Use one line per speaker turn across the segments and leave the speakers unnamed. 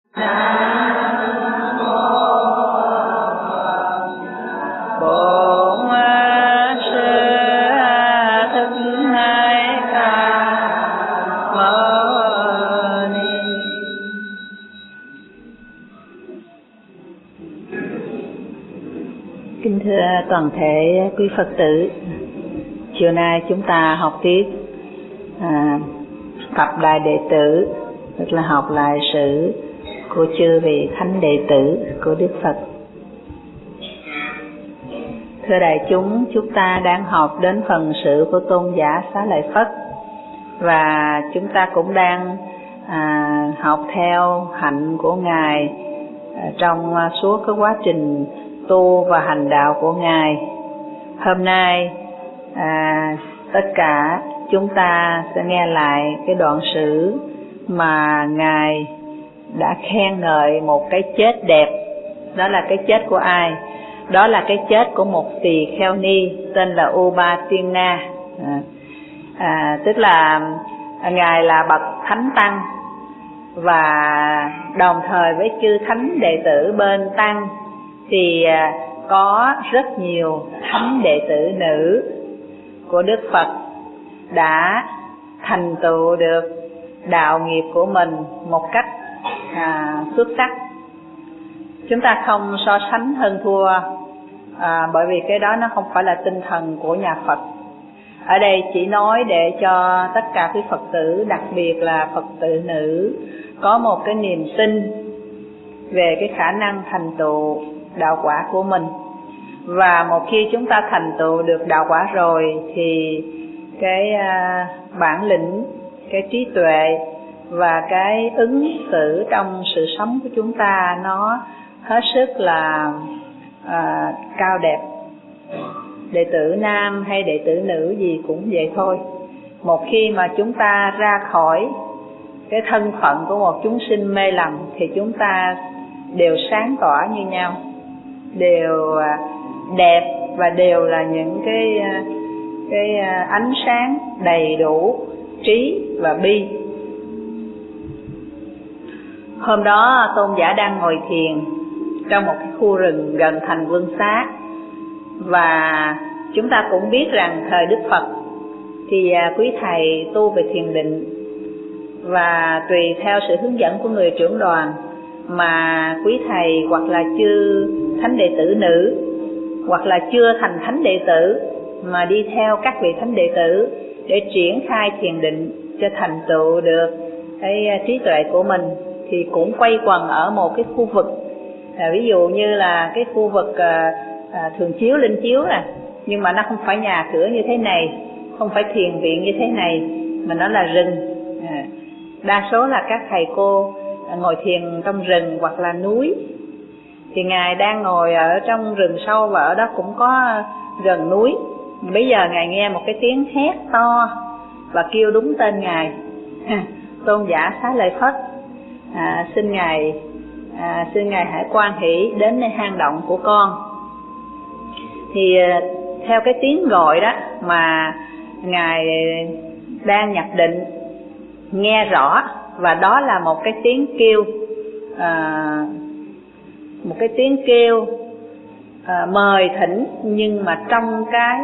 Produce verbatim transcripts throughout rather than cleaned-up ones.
Kính thưa toàn thể quý Phật tử, chiều nay chúng ta học tiếp à, tập đại đệ tử, tức là học lại sử của chư vị thánh đệ tử của Đức Phật. Thưa đại chúng, chúng ta đang học đến phần sự của tôn giả Xá Lợi Phất, và chúng ta cũng đang à, học theo hạnh của Ngài à, trong suốt cái quá trình tu và hành đạo của Ngài. Hôm nay à, tất cả chúng ta sẽ nghe lại cái đoạn sử mà Ngài đã khen ngợi một cái chết đẹp. Đó là cái chết của ai? Đó là cái chết của một tỳ kheo ni tên là Upatina. à, à, Tức là Ngài là bậc thánh tăng, và đồng thời với chư thánh đệ tử bên tăng thì có rất nhiều thánh đệ tử nữ của Đức Phật đã thành tựu được đạo nghiệp của mình một cách à, xuất sắc. Chúng ta không so sánh hơn thua, à, bởi vì cái đó nó không phải là tinh thần của nhà Phật. Ở đây chỉ nói để cho tất cả quý Phật tử, đặc biệt là Phật tử nữ, có một cái niềm tin về cái khả năng thành tựu đạo quả của mình. Và một khi chúng ta thành tựu được đạo quả rồi thì cái à, bản lĩnh, cái trí tuệ và cái ứng xử trong sự sống của chúng ta nó hết sức là à, cao đẹp. Đệ tử nam hay đệ tử nữ gì cũng vậy thôi. Một khi mà chúng ta ra khỏi cái thân phận của một chúng sinh mê lầm thì chúng ta đều sáng tỏ như nhau, đều đẹp và đều là những cái cái ánh sáng đầy đủ trí và bi. Hôm đó tôn giả đang ngồi thiền trong một cái khu rừng gần thành Vương Xá, và chúng ta cũng biết rằng thời Đức Phật thì quý thầy tu về thiền định, và tùy theo sự hướng dẫn của người trưởng đoàn mà quý thầy hoặc là chư thánh đệ tử nữ hoặc là chưa thành thánh đệ tử mà đi theo các vị thánh đệ tử để triển khai thiền định cho thành tựu được cái trí tuệ của mình, thì cũng quay quần ở một cái khu vực, à, ví dụ như là cái khu vực à, à, thường chiếu linh chiếu nè, nhưng mà nó không phải nhà cửa như thế này, không phải thiền viện như thế này, mà nó là rừng. à, đa số là các thầy cô ngồi thiền trong rừng hoặc là núi. Thì Ngài đang ngồi ở trong rừng sâu, và ở đó cũng có gần núi. Bây giờ Ngài nghe một cái tiếng hét to và kêu đúng tên Ngài, tôn giả Xá Lợi Phất, à, xin Ngài à, xin Ngài hãy quan hỷ đến nơi hang động của con. Thì theo cái tiếng gọi đó mà Ngài đang nhập định nghe rõ, và đó là một cái tiếng kêu à, một cái tiếng kêu à, mời thỉnh, nhưng mà trong cái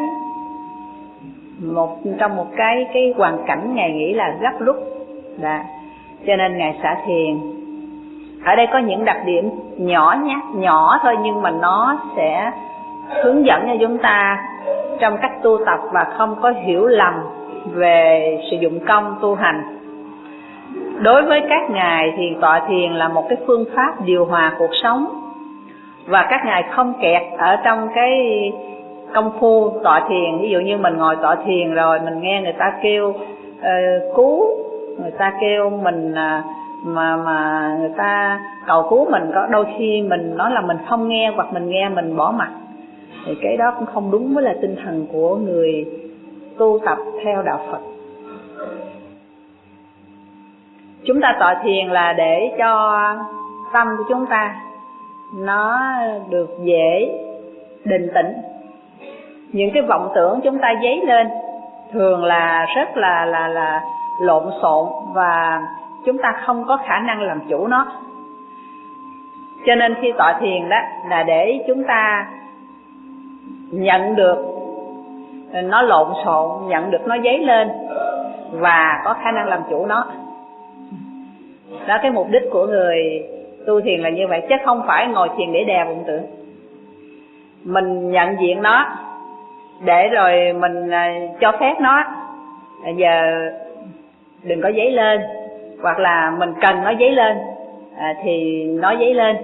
một trong một cái cái hoàn cảnh Ngài nghĩ là gấp rút, đã cho nên Ngài xả thiền. Ở đây có những đặc điểm nhỏ nhát nhỏ thôi, nhưng mà nó sẽ hướng dẫn cho chúng ta trong cách tu tập và không có hiểu lầm về sử dụng công tu hành. Đối với các ngài thì tọa thiền là một cái phương pháp điều hòa cuộc sống, và các ngài không kẹt ở trong cái công phu tọa thiền. Ví dụ như mình ngồi tọa thiền rồi mình nghe người ta kêu uh, cứu, người ta kêu mình uh, mà mà người ta cầu cứu mình, có đôi khi mình nói là mình không nghe, hoặc mình nghe mình bỏ mặc, thì cái đó cũng không đúng với là tinh thần của người tu tập theo đạo Phật. Chúng ta tọa thiền là để cho tâm của chúng ta nó được dễ định tĩnh. Những cái vọng tưởng chúng ta dấy lên thường là rất là là là lộn xộn, và chúng ta không có khả năng làm chủ nó. Cho nên khi tọa thiền đó là để chúng ta nhận được nó lộn xộn, nhận được nó dấy lên và có khả năng làm chủ nó. Đó, cái mục đích của người tu thiền là như vậy, chứ không phải ngồi thiền để đè vọng tưởng. Mình nhận diện nó để rồi mình cho phép nó giờ đừng có dấy lên, hoặc là mình cần nó dấy lên à, thì nó dấy lên.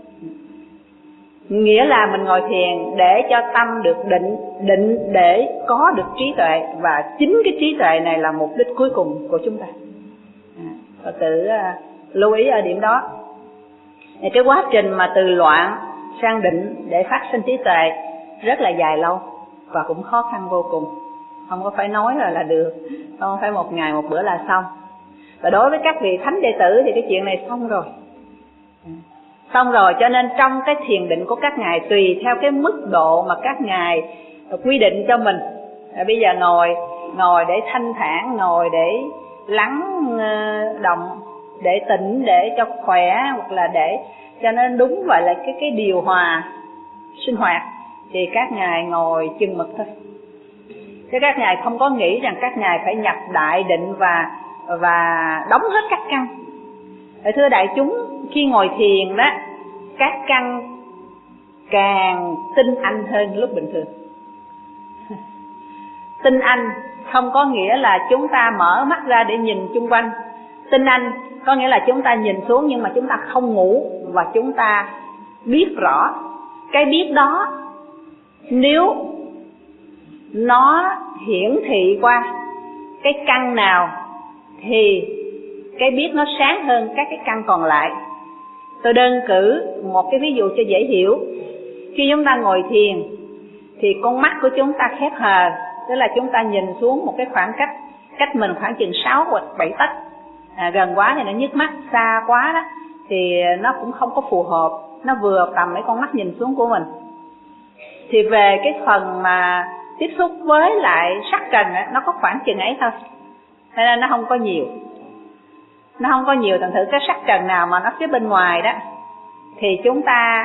Nghĩa là mình ngồi thiền để cho tâm được định, định để có được trí tuệ, và chính cái trí tuệ này là mục đích cuối cùng của chúng ta. à, Phật tử à, lưu ý ở điểm đó. Cái quá trình mà từ loạn sang định để phát sinh trí tuệ rất là dài lâu và cũng khó khăn vô cùng. Không có phải nói rồi là được, không phải một ngày một bữa là xong. Và đối với các vị thánh đệ tử thì cái chuyện này xong rồi. Xong rồi, cho nên trong cái thiền định của các ngài tùy theo cái mức độ mà các ngài quy định cho mình. À, bây giờ ngồi ngồi để thanh thản, ngồi để lắng động, để tĩnh, để cho khỏe, hoặc là để cho nên đúng vậy là cái cái điều hòa sinh hoạt, thì các ngài ngồi chừng mực thôi. Chứ các ngài không có nghĩ rằng các ngài phải nhập đại định và và đóng hết các căn. Thưa đại chúng, khi ngồi thiền đó, các căn càng tinh anh hơn lúc bình thường. Tinh anh không có nghĩa là chúng ta mở mắt ra để nhìn chung quanh. Tinh anh có nghĩa là chúng ta nhìn xuống nhưng mà chúng ta không ngủ, và chúng ta biết rõ. Cái biết đó nếu nó hiển thị qua cái căn nào thì cái biết nó sáng hơn các cái căn còn lại. Tôi đơn cử một cái ví dụ cho dễ hiểu. Khi chúng ta ngồi thiền thì con mắt của chúng ta khép hờ, tức là chúng ta nhìn xuống một cái khoảng cách, cách mình khoảng chừng sáu hoặc bảy tấc. À, gần quá thì nó nhức mắt, xa quá đó thì nó cũng không có phù hợp, nó vừa tầm mấy con mắt nhìn xuống của mình. Thì về cái phần mà tiếp xúc với lại sắc trần ấy, nó có khoảng chừng ấy thôi, cho nên nó không có nhiều. Nó không có nhiều, thành thử cái sắc trần nào mà nó phía bên ngoài đó thì chúng ta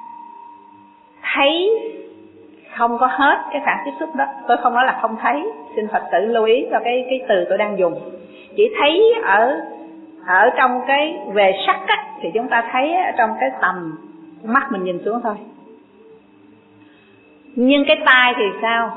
thấy không có hết cái khoảng tiếp xúc đó. Tôi không nói là không thấy, xin Phật tử lưu ý cho cái cái từ tôi đang dùng. Chỉ thấy ở ở trong cái về sắc á, thì chúng ta thấy ở trong cái tầm mắt mình nhìn xuống thôi. Nhưng cái tai thì sao?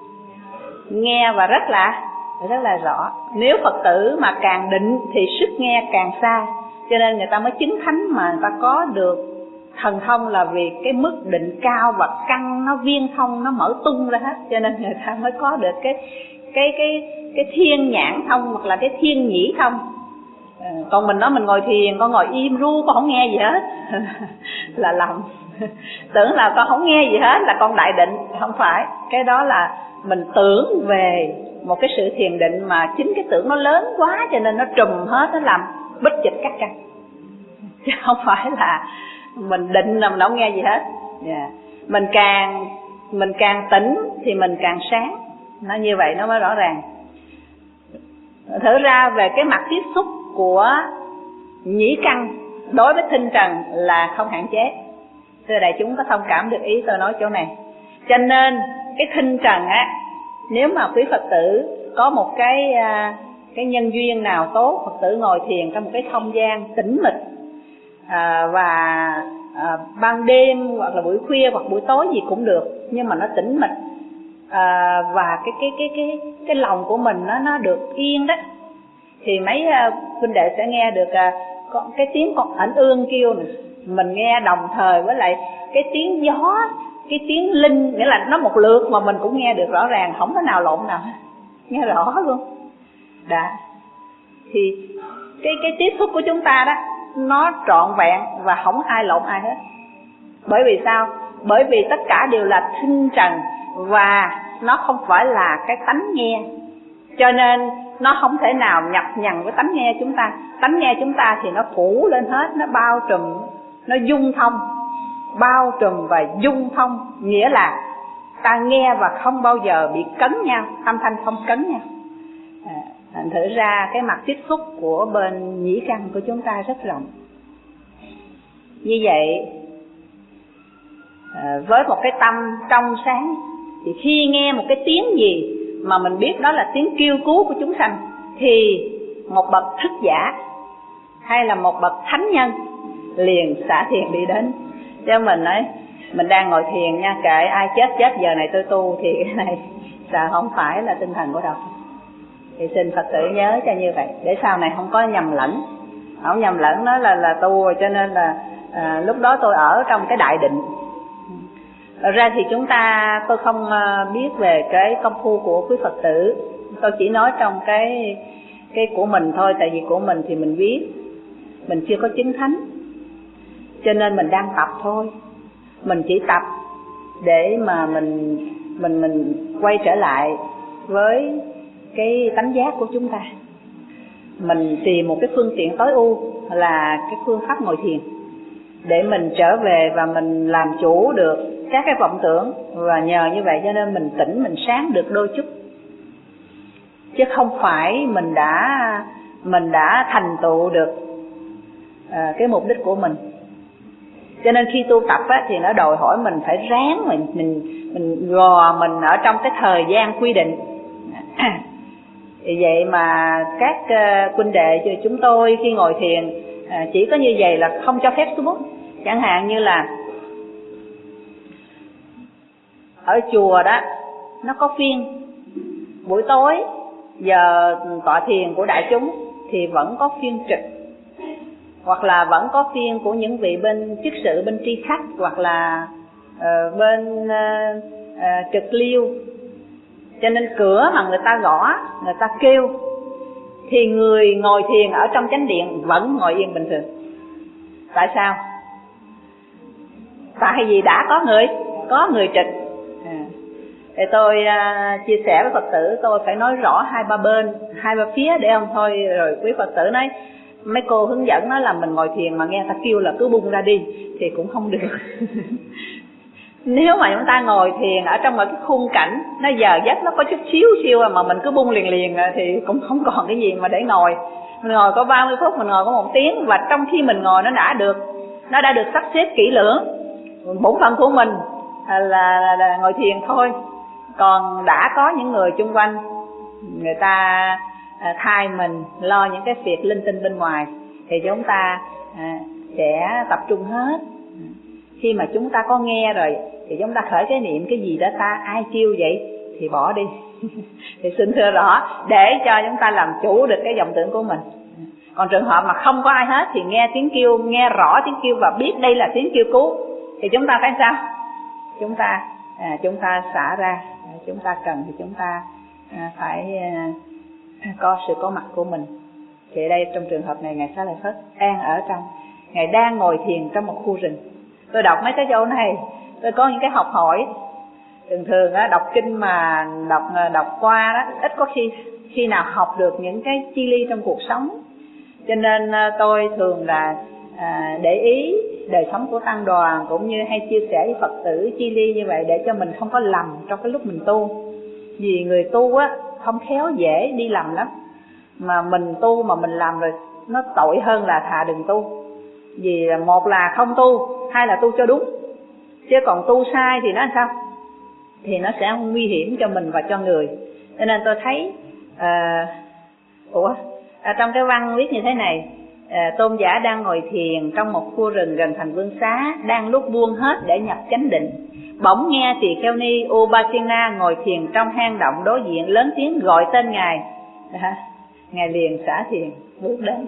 Nghe và rất là rất là rõ. Nếu Phật tử mà càng định thì sức nghe càng xa, cho nên người ta mới chứng thánh mà người ta có được thần thông, là vì cái mức định cao và căn nó viên thông, nó mở tung ra hết, cho nên người ta mới có được cái cái cái cái thiên nhãn thông hoặc là cái thiên nhĩ thông. À, còn mình nói mình ngồi thiền, con ngồi im ru, con không nghe gì hết là lầm. Tưởng là con không nghe gì hết là con đại định, không phải. Cái đó là mình tưởng về một cái sự thiền định mà chính cái tưởng nó lớn quá, cho nên nó trùm hết, nó làm bích dịch các căn, chứ không phải là mình định là mình không nghe gì hết. Yeah. Mình càng mình càng tỉnh thì mình càng sáng, nó như vậy nó mới rõ ràng. Thử ra về cái mặt tiếp xúc của nhĩ căn đối với thinh trần là không hạn chế. Thưa đại chúng có thông cảm được ý tôi nói chỗ này. Cho nên cái thinh trần á, nếu mà quý Phật tử có một cái cái nhân duyên nào tốt, Phật tử ngồi thiền trong một cái không gian tĩnh mịch, à, và à, ban đêm hoặc là buổi khuya hoặc buổi tối gì cũng được, nhưng mà nó tĩnh mịch, à, và cái cái cái cái cái lòng của mình nó nó được yên đó, thì mấy huynh đệ sẽ nghe được à, có cái tiếng con ảnh ương kêu này, mình nghe đồng thời với lại cái tiếng gió, cái tiếng linh, nghĩa là nó một lượt mà mình cũng nghe được rõ ràng, không có nào lộn nào, nghe rõ luôn. Đã. Thì cái cái tiếp xúc của chúng ta đó nó trọn vẹn và không ai lộn ai hết. Bởi vì sao? Bởi vì tất cả đều là thinh trần và nó không phải là cái tánh nghe, cho nên nó không thể nào nhập nhằng với tánh nghe chúng ta. Tánh nghe chúng ta thì nó phủ lên hết, nó bao trùm, nó dung thông, bao trùm và dung thông, nghĩa là ta nghe và không bao giờ bị cấn nhau, âm thanh không cấn nhau. À, thành thử ra cái mặt tiếp xúc của bên nhĩ căn của chúng ta rất rộng. Như vậy, à, với một cái tâm trong sáng, thì khi nghe một cái tiếng gì mà mình biết đó là tiếng kêu cứu của chúng sanh, thì một bậc thức giả hay là một bậc thánh nhân liền xả thiền đi đến. Cho mình nói mình đang ngồi thiền nha, kệ ai chết chết, giờ này tôi tu, thì cái này là không phải là tinh thần của đạo. Thì xin Phật tử nhớ cho như vậy, để sau này không có nhầm lẫn. Không nhầm lẫn nó là là tu rồi, cho nên là à, lúc đó tôi ở trong cái đại định. Thật ra thì chúng ta, tôi không biết về cái công phu của quý Phật tử, tôi chỉ nói trong cái cái của mình thôi. Tại vì của mình thì mình biết mình chưa có chứng thánh, cho nên mình đang tập thôi. Mình chỉ tập để mà mình mình mình quay trở lại với cái tánh giác của chúng ta. Mình tìm một cái phương tiện tối ưu là cái phương pháp ngồi thiền, để mình trở về và mình làm chủ được các cái vọng tưởng. Và nhờ như vậy cho nên mình tỉnh, mình sáng được đôi chút, chứ không phải mình đã mình đã thành tựu được à, cái mục đích của mình. Cho nên khi tu tập á, thì nó đòi hỏi mình phải ráng, mình mình mình gò mình ở trong cái thời gian quy định. Vì vậy mà các uh, huynh đệ cho chúng tôi khi ngồi thiền uh, chỉ có như vậy là không cho phép xuống. Chẳng hạn như là ở chùa đó, nó có phiên buổi tối giờ tọa thiền của đại chúng thì vẫn có phiên trực, hoặc là vẫn có phiên của những vị bên chức sự, bên tri khách, hoặc là uh, bên uh, uh, trực liêu. Cho nên cửa mà người ta gõ, người ta kêu, thì người ngồi thiền ở trong chánh điện vẫn ngồi yên bình thường. Tại sao? Tại vì đã có người, có người trực. À, thì tôi uh, chia sẻ với Phật tử, tôi phải nói rõ hai ba bên, hai ba phía để không thôi rồi quý Phật tử nói mấy cô hướng dẫn nói là mình ngồi thiền mà nghe ta kêu là cứ bung ra đi thì cũng không được. Nếu mà chúng ta ngồi thiền ở trong một cái khung cảnh nó giờ giấc nó có chút xíu xíu mà mình cứ bung liền liền thì cũng không còn cái gì mà để ngồi. Mình ngồi có ba mươi phút, mình ngồi có một tiếng, và trong khi mình ngồi nó đã được nó đã được sắp xếp kỹ lưỡng. Bổn phận của mình là, là, là ngồi thiền thôi. Còn đã có những người chung quanh, người ta à, thay mình lo những cái việc linh tinh bên ngoài, thì chúng ta à, sẽ tập trung hết. Khi mà chúng ta có nghe rồi thì chúng ta khởi cái niệm cái gì đó ta, ai kêu vậy thì bỏ đi. Thì xin thưa rõ, để cho chúng ta làm chủ được cái vọng tưởng của mình. Còn trường hợp mà không có ai hết thì nghe tiếng kêu, nghe rõ tiếng kêu và biết đây là tiếng kêu cứu, thì chúng ta phải sao? Chúng ta à, chúng ta xả ra, chúng ta cần thì chúng ta à, phải à, có sự có mặt của mình. Thì đây trong trường hợp này Ngài Xá Lợi Phất an ở trong, Ngài đang ngồi thiền trong một khu rừng. Tôi đọc mấy cái chỗ này, tôi có những cái học hỏi. Thường thường á, đọc kinh mà đọc đọc qua đó, ít có khi khi nào học được những cái chi ly trong cuộc sống. Cho nên tôi thường là à, để ý đời sống của tăng đoàn, cũng như hay chia sẻ với Phật tử chi ly như vậy, để cho mình không có lầm trong cái lúc mình tu. Vì người tu á không khéo dễ đi lầm lắm, mà mình tu mà mình làm rồi nó tội hơn là thà đừng tu. Vì một là không tu, hai là tu cho đúng, chứ còn tu sai thì nó làm sao? Thì nó sẽ nguy hiểm cho mình và cho người. Cho nên tôi thấy à, ủa à, trong cái văn viết như thế này, à, tôn giả đang ngồi thiền trong một khu rừng gần thành Vương Xá, đang lúc buông hết để nhập chánh định, bỗng nghe tỳ kheo ni Upasena ngồi thiền trong hang động đối diện lớn tiếng gọi tên ngài. À, ngài liền xả thiền bước đến.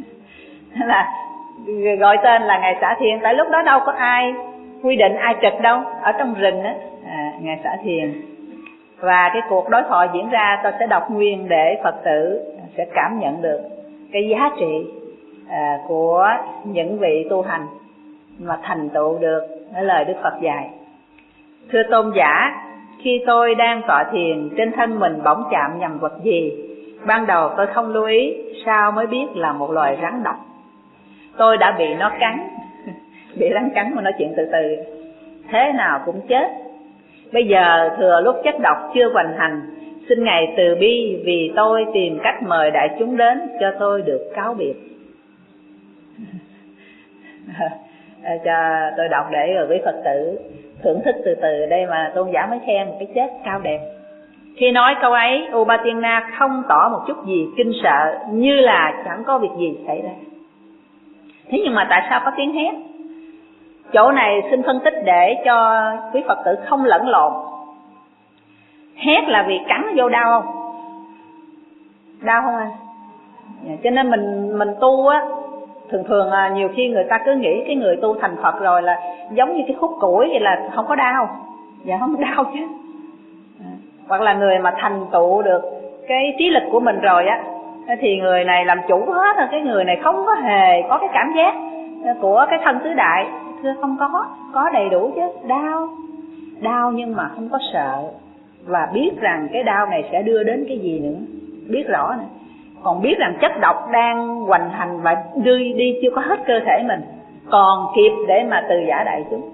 Là gọi tên là ngài xả thiền, tại lúc đó đâu có ai quy định ai trực đâu, ở trong rừng á. À, ngài xả thiền. Và cái cuộc đối thoại diễn ra tôi sẽ đọc nguyên để Phật tử sẽ cảm nhận được cái giá trị à, của những vị tu hành mà thành tựu được cái lời Đức Phật dạy. Thưa tôn giả, khi tôi đang tọa thiền, trên thân mình bỗng chạm nhầm vật gì. Ban đầu tôi không lưu ý, sau mới biết là một loài rắn độc. Tôi đã bị nó cắn. Bị rắn cắn mà nói chuyện từ từ, thế nào cũng chết. Bây giờ thừa lúc chất độc chưa hoành hành, xin Ngài từ bi vì tôi tìm cách mời đại chúng đến cho tôi được cáo biệt. à, cho tôi đọc để rồi quý Phật tử thưởng thức từ từ. Đây mà tôn giả mới khen một cái chết cao đẹp. Khi nói câu ấy, Upatina không tỏ một chút gì kinh sợ, như là chẳng có việc gì xảy ra. Thế nhưng mà tại sao có tiếng hét? Chỗ này xin phân tích để cho quý Phật tử không lẫn lộn. Hét là vì cắn vô đau không? Đau không anh? Cho nên mình mình tu á, thường thường nhiều khi người ta cứ nghĩ cái người tu thành Phật rồi là giống như cái khúc củi vậy là không có đau. Dạ không đau chứ. Hoặc là người mà thành tựu được cái trí lực của mình rồi á, thì người này làm chủ hết rồi, cái người này không có hề có cái cảm giác của cái thân tứ đại. Thưa không có, có đầy đủ chứ. Đau, đau nhưng mà không có sợ, và biết rằng cái đau này sẽ đưa đến cái gì nữa, biết rõ nữa. Còn biết rằng chất độc đang hoành hành và đưa đi chưa có hết cơ thể mình, còn kịp để mà từ giả đại chúng.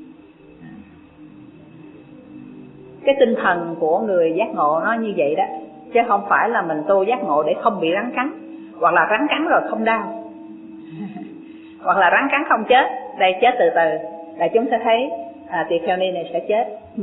Cái tinh thần của người giác ngộ nó như vậy đó, chứ không phải là mình tu giác ngộ để không bị rắn cắn, hoặc là rắn cắn rồi không đau hoặc là rắn cắn không chết. Đây chết từ từ là chúng sẽ thấy à, tỳ kheo ni này sẽ chết. ừ.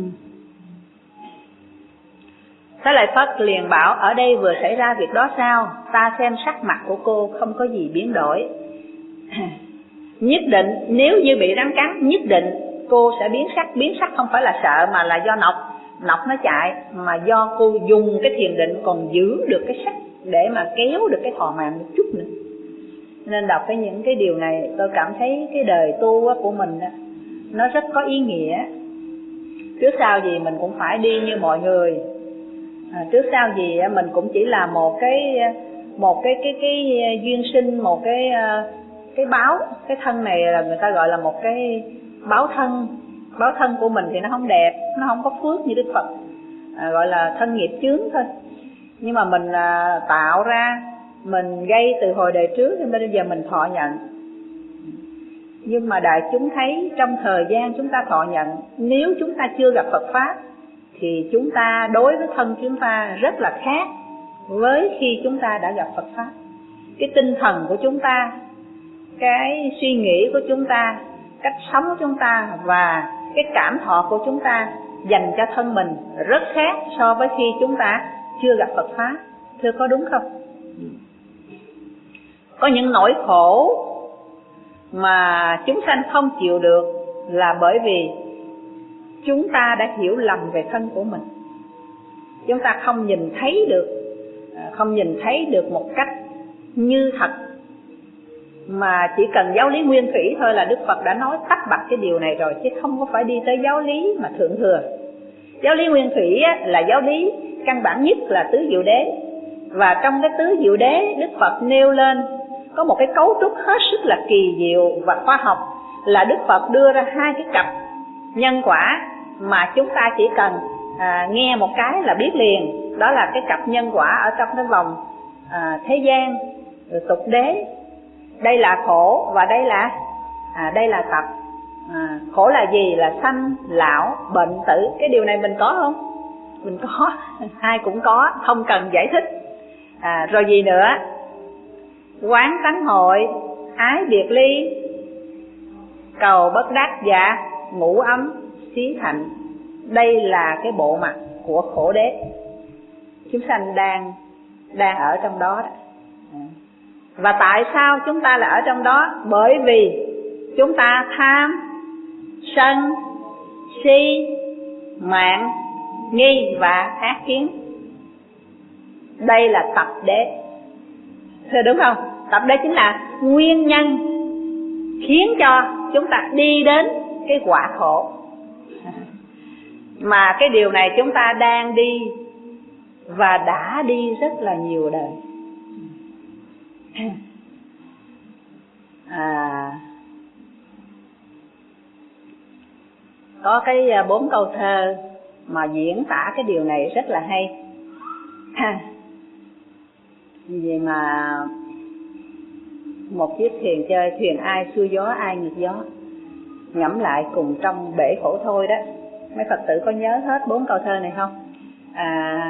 Thế lại Phật liền bảo, ở đây vừa xảy ra việc đó sao? Ta xem sắc mặt của cô không có gì biến đổi. Nhất định nếu như bị rắn cắn, nhất định cô sẽ biến sắc. Biến sắc không phải là sợ mà là do nọc Nọc nó chạy, mà do cô dùng cái thiền định còn giữ được cái sắc để mà kéo được cái thọ mạng một chút nữa. Nên đọc cái những cái điều này tôi cảm thấy cái đời tu của mình nó rất có ý nghĩa. Trước sau gì mình cũng phải đi như mọi người, à, trước sau gì mình cũng chỉ là một cái một cái cái cái duyên sinh, một cái cái báo. Cái thân này là người ta gọi là một cái báo thân. Báo thân của mình thì nó không đẹp, nó không có phước như Đức Phật, à, gọi là thân nghiệp chướng thôi. Nhưng mà mình à, tạo ra, mình gây từ hồi đời trước cho nên bây giờ mình thọ nhận. Nhưng mà đại chúng thấy trong thời gian chúng ta thọ nhận, nếu chúng ta chưa gặp Phật Pháp thì chúng ta đối với thân chúng ta rất là khác với khi chúng ta đã gặp Phật Pháp. Cái tinh thần của chúng ta, cái suy nghĩ của chúng ta, cách sống của chúng ta và cái cảm thọ của chúng ta dành cho thân mình rất khác so với khi chúng ta chưa gặp Phật Pháp. Thưa có đúng không? Có những nỗi khổ mà chúng sanh không chịu được là bởi vì chúng ta đã hiểu lầm về thân của mình. Chúng ta không nhìn thấy được, không nhìn thấy được một cách như thật, mà chỉ cần giáo lý nguyên thủy thôi là Đức Phật đã nói tách bạch cái điều này rồi, chứ không có phải đi tới giáo lý mà thượng thừa. Giáo lý nguyên thủy là giáo lý căn bản nhất là tứ diệu đế, và trong cái tứ diệu đế Đức Phật nêu lên có một cái cấu trúc hết sức là kỳ diệu và khoa học, là Đức Phật đưa ra hai cái cặp nhân quả mà chúng ta chỉ cần à, nghe một cái là biết liền. Đó là cái cặp nhân quả ở trong cái vòng à, thế gian rồi tục đế. Đây là khổ và đây là à, đây là tập. À, khổ là gì? Là sanh, lão, bệnh, tử. Cái điều này mình có không? Mình có, ai cũng có, không cần giải thích. À, rồi gì nữa? Quán tánh hội, ái biệt ly, cầu bất đắc dạ, ngủ ấm, xí thạnh. Đây là cái bộ mặt của khổ đế. Chúng sanh đang đang ở trong đó đó. Và tại sao chúng ta lại ở trong đó? Bởi vì chúng ta tham, sân, si, mạn, nghi và ác kiến. Đây là tập đế. Thưa đúng không? Tập đế chính là nguyên nhân khiến cho chúng ta đi đến cái quả khổ. Mà cái điều này chúng ta đang đi và đã đi rất là nhiều đời. À, có cái bốn câu thơ mà diễn tả cái điều này rất là hay. Vì mà một chiếc thuyền chơi, thuyền ai xuôi gió ai ngược gió, ngẫm lại cùng trong bể khổ thôi đó. Mấy Phật tử có nhớ hết bốn câu thơ này không? À,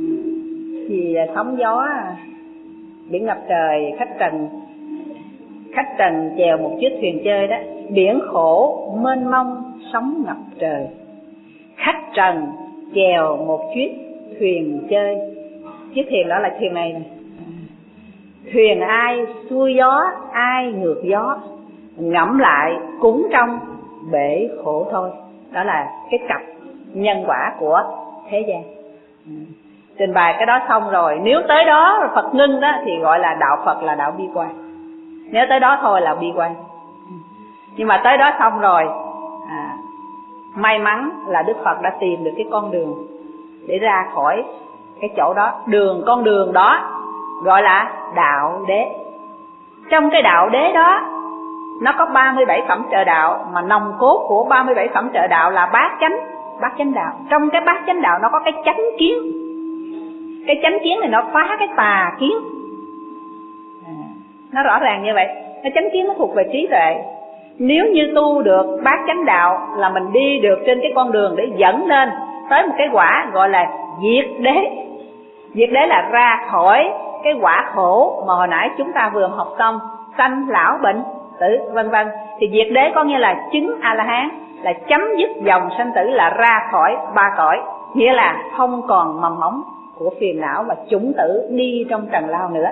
vì sóng gió, biển ngập trời, khách trần khách trần chèo một chiếc thuyền chơi đó, biển khổ mênh mông sóng ngập trời. Khách trần chèo một chiếc thuyền chơi, chiếc thuyền đó là thuyền này này. Thuyền ai xuôi gió, ai ngược gió, ngẫm lại cũng trong bể khổ thôi. Đó là cái cặp nhân quả của thế gian. Trình bày cái đó xong rồi, nếu tới đó Phật ngưng đó thì gọi là đạo Phật, là đạo bi quan. Nếu tới đó thôi là bi quan. Nhưng mà tới đó xong rồi, à, may mắn là Đức Phật đã tìm được cái con đường để ra khỏi cái chỗ đó. Đường, con đường đó gọi là đạo đế. Trong cái đạo đế đó nó có ba mươi bảy phẩm trợ đạo, mà nòng cốt của ba mươi bảy phẩm trợ đạo là bát chánh, bát chánh đạo. Trong cái bát chánh đạo nó có cái chánh kiến. Cái chánh kiến này nó phá cái tà kiến. À, nó rõ ràng như vậy. Cái chánh kiến nó thuộc về trí tuệ. Nếu như tu được bát chánh đạo là mình đi được trên cái con đường để dẫn lên tới một cái quả gọi là diệt đế. Diệt đế là ra khỏi cái quả khổ mà hồi nãy chúng ta vừa học xong, sanh lão bệnh tử vân vân. Thì diệt đế có nghĩa là chứng A-la-hán, là chấm dứt dòng sanh tử, là ra khỏi ba cõi, nghĩa là không còn mầm móng của phiền não và chủng tử đi trong trần lao nữa.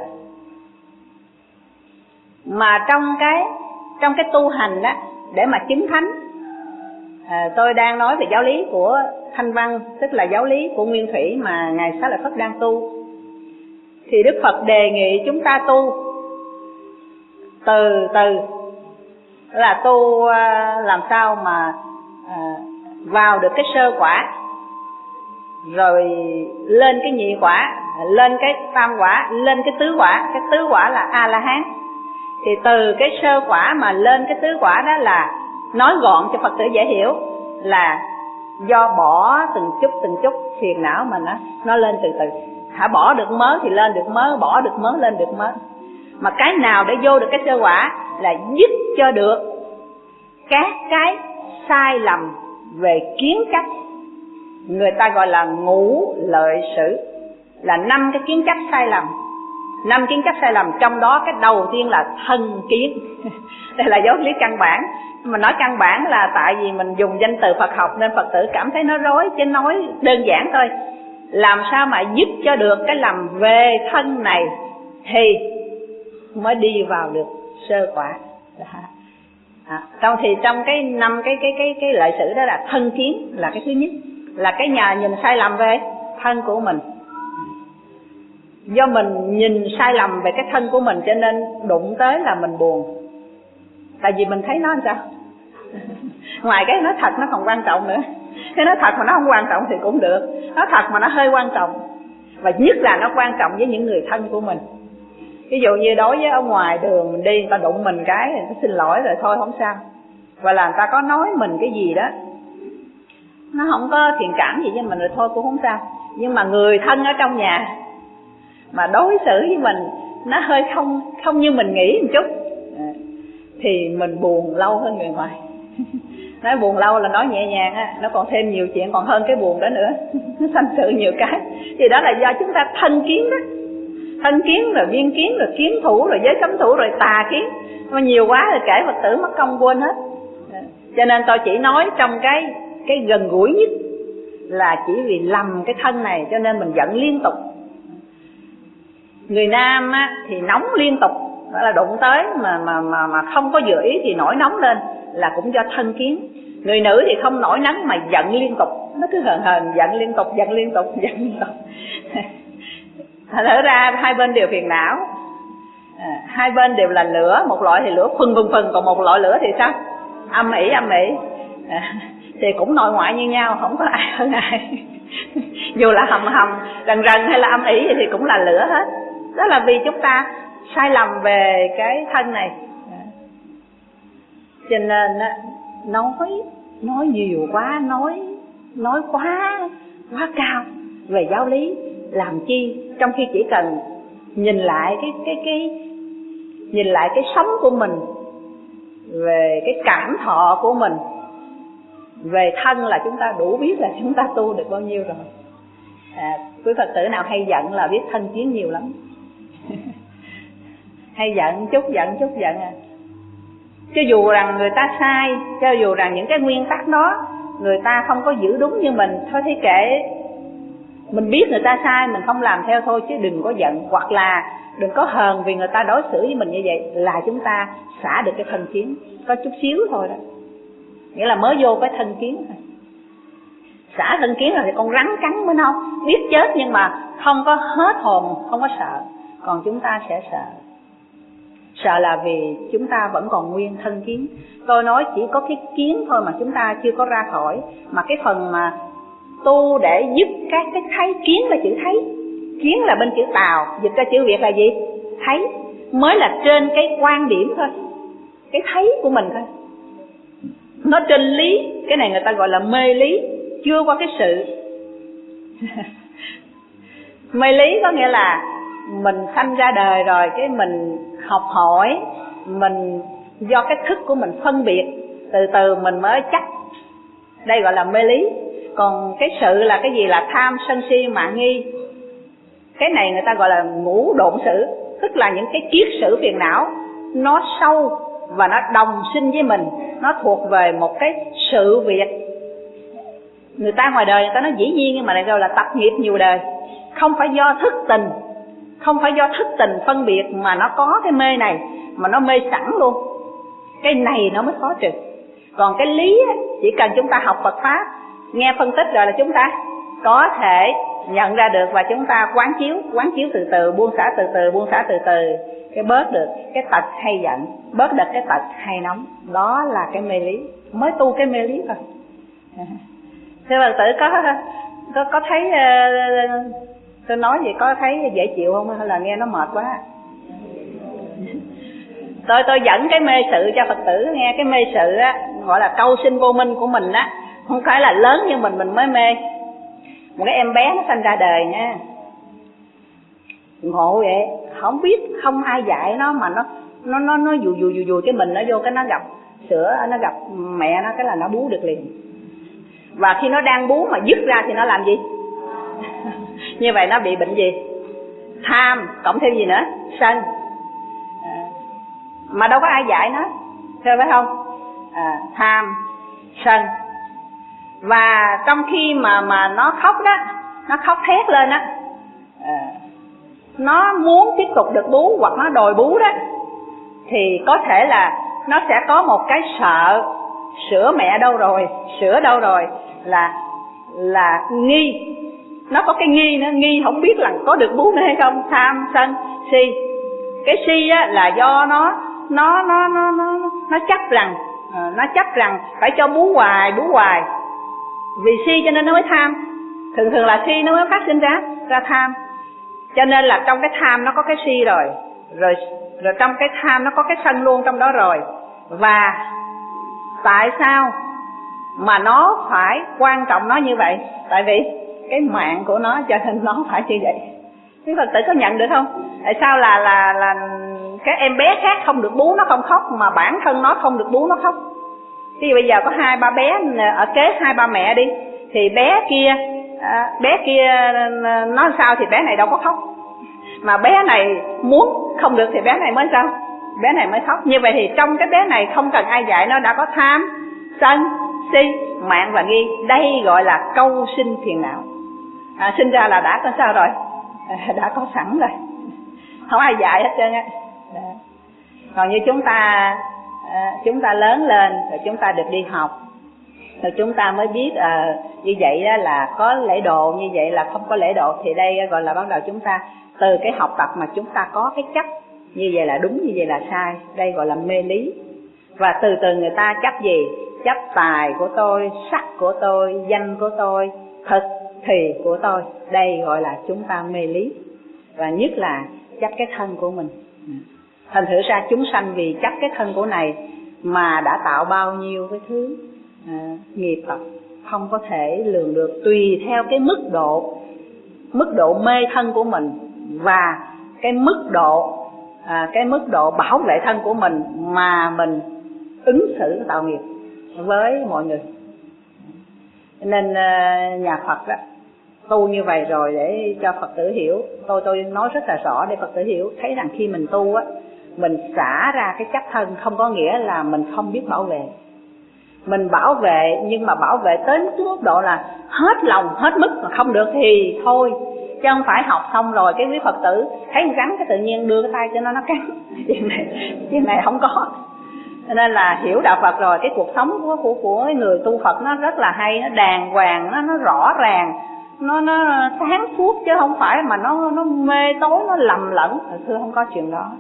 Mà trong cái trong cái tu hành đó để mà chứng thánh, à, tôi đang nói về giáo lý của Thanh Văn, tức là giáo lý của Nguyên Thủy mà ngài Xá Lợi Phất đang tu. Thì Đức Phật đề nghị chúng ta tu từ từ, là tu làm sao mà à, vào được cái sơ quả, rồi lên cái nhị quả, lên cái tam quả, lên cái tứ quả. Cái tứ quả là A-la-hán. Thì từ cái sơ quả mà lên cái tứ quả đó là nói gọn cho Phật tử dễ hiểu, là do bỏ từng chút từng chút phiền não mà nó nó lên từ từ. Hả, bỏ được mớ thì lên được mớ, bỏ được mớ lên được mớ. Mà cái nào để vô được cái sơ quả là dứt cho được các cái sai lầm về kiến chấp. Người ta gọi là ngũ lợi sử, là năm cái kiến chấp sai lầm. Năm kiến chấp sai lầm, trong đó cái đầu tiên là thân kiến. Đây là giáo lý căn bản. Mà nói căn bản là tại vì mình dùng danh từ Phật học nên Phật tử cảm thấy nó rối, chứ nói đơn giản thôi. Làm sao mà dứt cho được cái lầm về thân này thì mới đi vào được sơ quả. À, trong thì trong cái năm cái cái cái cái lợi sử đó là thân kiến là cái thứ nhất, là cái nhà nhìn sai lầm về thân của mình. Do mình nhìn sai lầm về cái thân của mình cho nên đụng tới là mình buồn. Tại vì mình thấy nó làm sao? Ngoài cái nó thật nó còn quan trọng nữa. Cái nó thật mà nó không quan trọng thì cũng được. Nó thật mà nó hơi quan trọng. Và nhất là nó quan trọng với những người thân của mình. Ví dụ như đối với ở ngoài đường mình đi, người ta đụng mình cái, người ta xin lỗi rồi thôi không sao. Và là người ta có nói mình cái gì đó, nó không có thiện cảm gì với mình rồi thôi cũng không sao. Nhưng mà người thân ở trong nhà mà đối xử với mình nó hơi không không như mình nghĩ một chút thì mình buồn lâu hơn người ngoài. Nói buồn lâu là nói nhẹ nhàng á, nó còn thêm nhiều chuyện còn hơn cái buồn đó nữa. Nó sanh sự nhiều cái. Thì đó là do chúng ta thân kiến đó. Thân kiến rồi biên kiến rồi kiến thủ rồi giới cấm thủ rồi tà kiến. Mà nhiều quá rồi kể Phật tử mất công quên hết. Cho nên tôi chỉ nói trong cái cái gần gũi nhất là chỉ vì lầm cái thân này cho nên mình giận liên tục. Người nam á, thì nóng liên tục, đó là đụng tới mà mà mà mà không có dự ý thì nổi nóng lên, là cũng do thân kiến. Người nữ thì không nổi nóng mà giận liên tục, nó cứ hờn hờn giận liên tục, giận liên tục, giận liên tục. Thật ra hai bên đều phiền não, à, hai bên đều là lửa, một loại thì lửa phừng phừng phừng, còn một loại lửa thì sao? Âm ỉ âm ỉ. À, thì cũng nội ngoại như nhau, không có ai hơn ai. Dù là hầm hầm, rần rần hay là âm ỉ thì cũng là lửa hết. Đó là vì chúng ta sai lầm về cái thân này. Cho nên nói nói nhiều quá, nói nói quá quá cao về giáo lý làm chi, trong khi chỉ cần nhìn lại cái cái cái nhìn lại cái sống của mình, về cái cảm thọ của mình về thân là chúng ta đủ biết là chúng ta tu được bao nhiêu rồi. À, quý Phật tử nào hay giận là biết thân kiến nhiều lắm. Hay giận chút giận chút giận à. Cho dù rằng người ta sai, cho dù rằng những cái nguyên tắc đó người ta không có giữ đúng như mình, thôi thì kệ. Mình biết người ta sai, mình không làm theo thôi, chứ đừng có giận, hoặc là đừng có hờn vì người ta đối xử với mình như vậy, là chúng ta xả được cái thân kiến. Có chút xíu thôi đó, nghĩa là mới vô cái thân kiến thôi. Xả thân kiến rồi thì con rắn cắn mới không biết chết, nhưng mà không có hết hồn, không có sợ. Còn chúng ta sẽ sợ. Sợ là vì chúng ta vẫn còn nguyên thân kiến. Tôi nói chỉ có cái kiến thôi mà chúng ta chưa có ra khỏi. Mà cái phần mà tu để giúp các cái thấy, kiến là chữ thấy, kiến là bên chữ Tàu, dịch ra chữ Việt là gì? Thấy. Mới là trên cái quan điểm thôi, cái thấy của mình thôi. Nó trên lý, cái này người ta gọi là mê lý, chưa qua cái sự. Mê lý có nghĩa là mình sanh ra đời rồi, cái mình học hỏi, mình do cái thức của mình phân biệt, từ từ mình mới chắc. Đây gọi là mê lý. Còn cái sự là cái gì? Là tham, sân si, mạn nghi. Cái này người ta gọi là ngũ độn sự, tức là những cái kiết sử phiền não nó sâu và nó đồng sinh với mình, nó thuộc về một cái sự việc. Người ta ngoài đời người ta nói dĩ nhiên, nhưng mà lại gọi là tập nghiệp nhiều đời. Không phải do thức tình, không phải do thức tình phân biệt mà nó có cái mê này, mà nó mê sẵn luôn. Cái này nó mới khó trừ. Còn cái lý á, chỉ cần chúng ta học Phật Pháp, nghe phân tích rồi là chúng ta có thể nhận ra được, và chúng ta quán chiếu, quán chiếu từ từ, buông xả từ từ, buông xả từ từ, cái bớt được cái tật hay giận, bớt được cái tật hay nóng. Đó là cái mê lý, mới tu cái mê lý thôi. Thưa Phật tử, có có có thấy uh, tôi nói gì có thấy dễ chịu không, hay là nghe nó mệt quá? Tôi tôi dẫn cái mê sự cho Phật tử nghe. Cái mê sự á, gọi là câu sinh vô minh của mình á, không phải là lớn như mình mình mới mê. Một cái em bé nó sanh ra đời nha, ngộ vậy, không biết, không ai dạy nó mà nó nó nó nó dùi dùi dùi dùi cái mình nó vô, cái nó gặp sữa, nó gặp mẹ nó, cái là nó bú được liền. Và khi nó đang bú mà dứt ra thì nó làm gì? Như vậy nó bị bệnh gì? Tham, cộng thêm gì nữa? Sân. À, mà đâu có ai dạy nó, thấy phải không? À, tham, sân. Và trong khi mà mà nó khóc đó, nó khóc thét lên á, à, nó muốn tiếp tục được bú hoặc nó đòi bú đó, thì có thể là nó sẽ có một cái sợ, sữa mẹ đâu rồi, sữa đâu rồi, là là nghi. Nó có cái nghi nữa, nghi không biết là có được bú nữa hay không. Tham, sân, si. Cái si á là do nó nó nó nó nó nó chấp rằng, à, nó chấp rằng phải cho bú hoài, bú hoài. Vì si cho nên nó mới tham. Thường thường là si nó mới phát sinh ra ra tham. Cho nên là trong cái tham nó có cái si rồi, rồi rồi trong cái tham nó có cái sân luôn trong đó rồi. Và tại sao mà nó phải quan trọng nó như vậy? Tại vì cái mạng của nó, cho nên nó phải như vậy. Quý Phật tử có nhận được không? Tại sao là là là cái em bé khác không được bú nó không khóc, mà bản thân nó không được bú nó khóc? Thì bây giờ có hai ba bé ở kế hai ba mẹ đi, thì bé kia à, bé kia nói sao thì bé này đâu có khóc, mà bé này muốn không được thì bé này mới sao? Bé này mới khóc. Như vậy thì trong cái bé này không cần ai dạy, nó đã có tham, sân, si, mạn và nghi. Đây gọi là câu sinh phiền não. À, sinh ra là đã có sao rồi? À, đã có sẵn rồi, không ai dạy hết trơn á. Còn như chúng ta à, chúng ta lớn lên rồi chúng ta được đi học, rồi chúng ta mới biết à, như vậy đó là có lễ độ, như vậy là không có lễ độ. Thì đây gọi là bắt đầu chúng ta từ cái học tập mà chúng ta có cái chấp, như vậy là đúng, như vậy là sai. Đây gọi là mê lý. Và từ từ người ta chấp gì? Chấp tài của tôi, sắc của tôi, danh của tôi, thực thì của tôi. Đây gọi là chúng ta mê lý. Và nhất là chấp cái thân của mình. Thành thử ra chúng sanh vì chấp cái thân của này mà đã tạo bao nhiêu cái thứ à, nghiệp tập không có thể lường được, tùy theo cái mức độ mức độ mê thân của mình và cái mức độ à, cái mức độ bảo vệ thân của mình mà mình ứng xử tạo nghiệp với mọi người. Nên nhà Phật đó tu như vậy rồi để cho Phật tử hiểu. Tôi tôi nói rất là rõ để Phật tử hiểu, thấy rằng khi mình tu á, mình xả ra cái chấp thân không có nghĩa là mình không biết bảo vệ. Mình bảo vệ nhưng mà bảo vệ tới mức độ là hết lòng hết mức, mà không được thì thôi. Chứ không phải học xong rồi cái quý Phật tử thấy con rắn cái tự nhiên đưa cái tay cho nó nó cắn. Chuyện này, chuyện này không có. Cho nên là hiểu đạo Phật rồi, cái cuộc sống của của của người tu Phật nó rất là hay, nó đàng hoàng, nó nó rõ ràng, nó nó sáng suốt, chứ không phải mà nó nó mê tối, nó lầm lẫn. Thưa không có chuyện đó.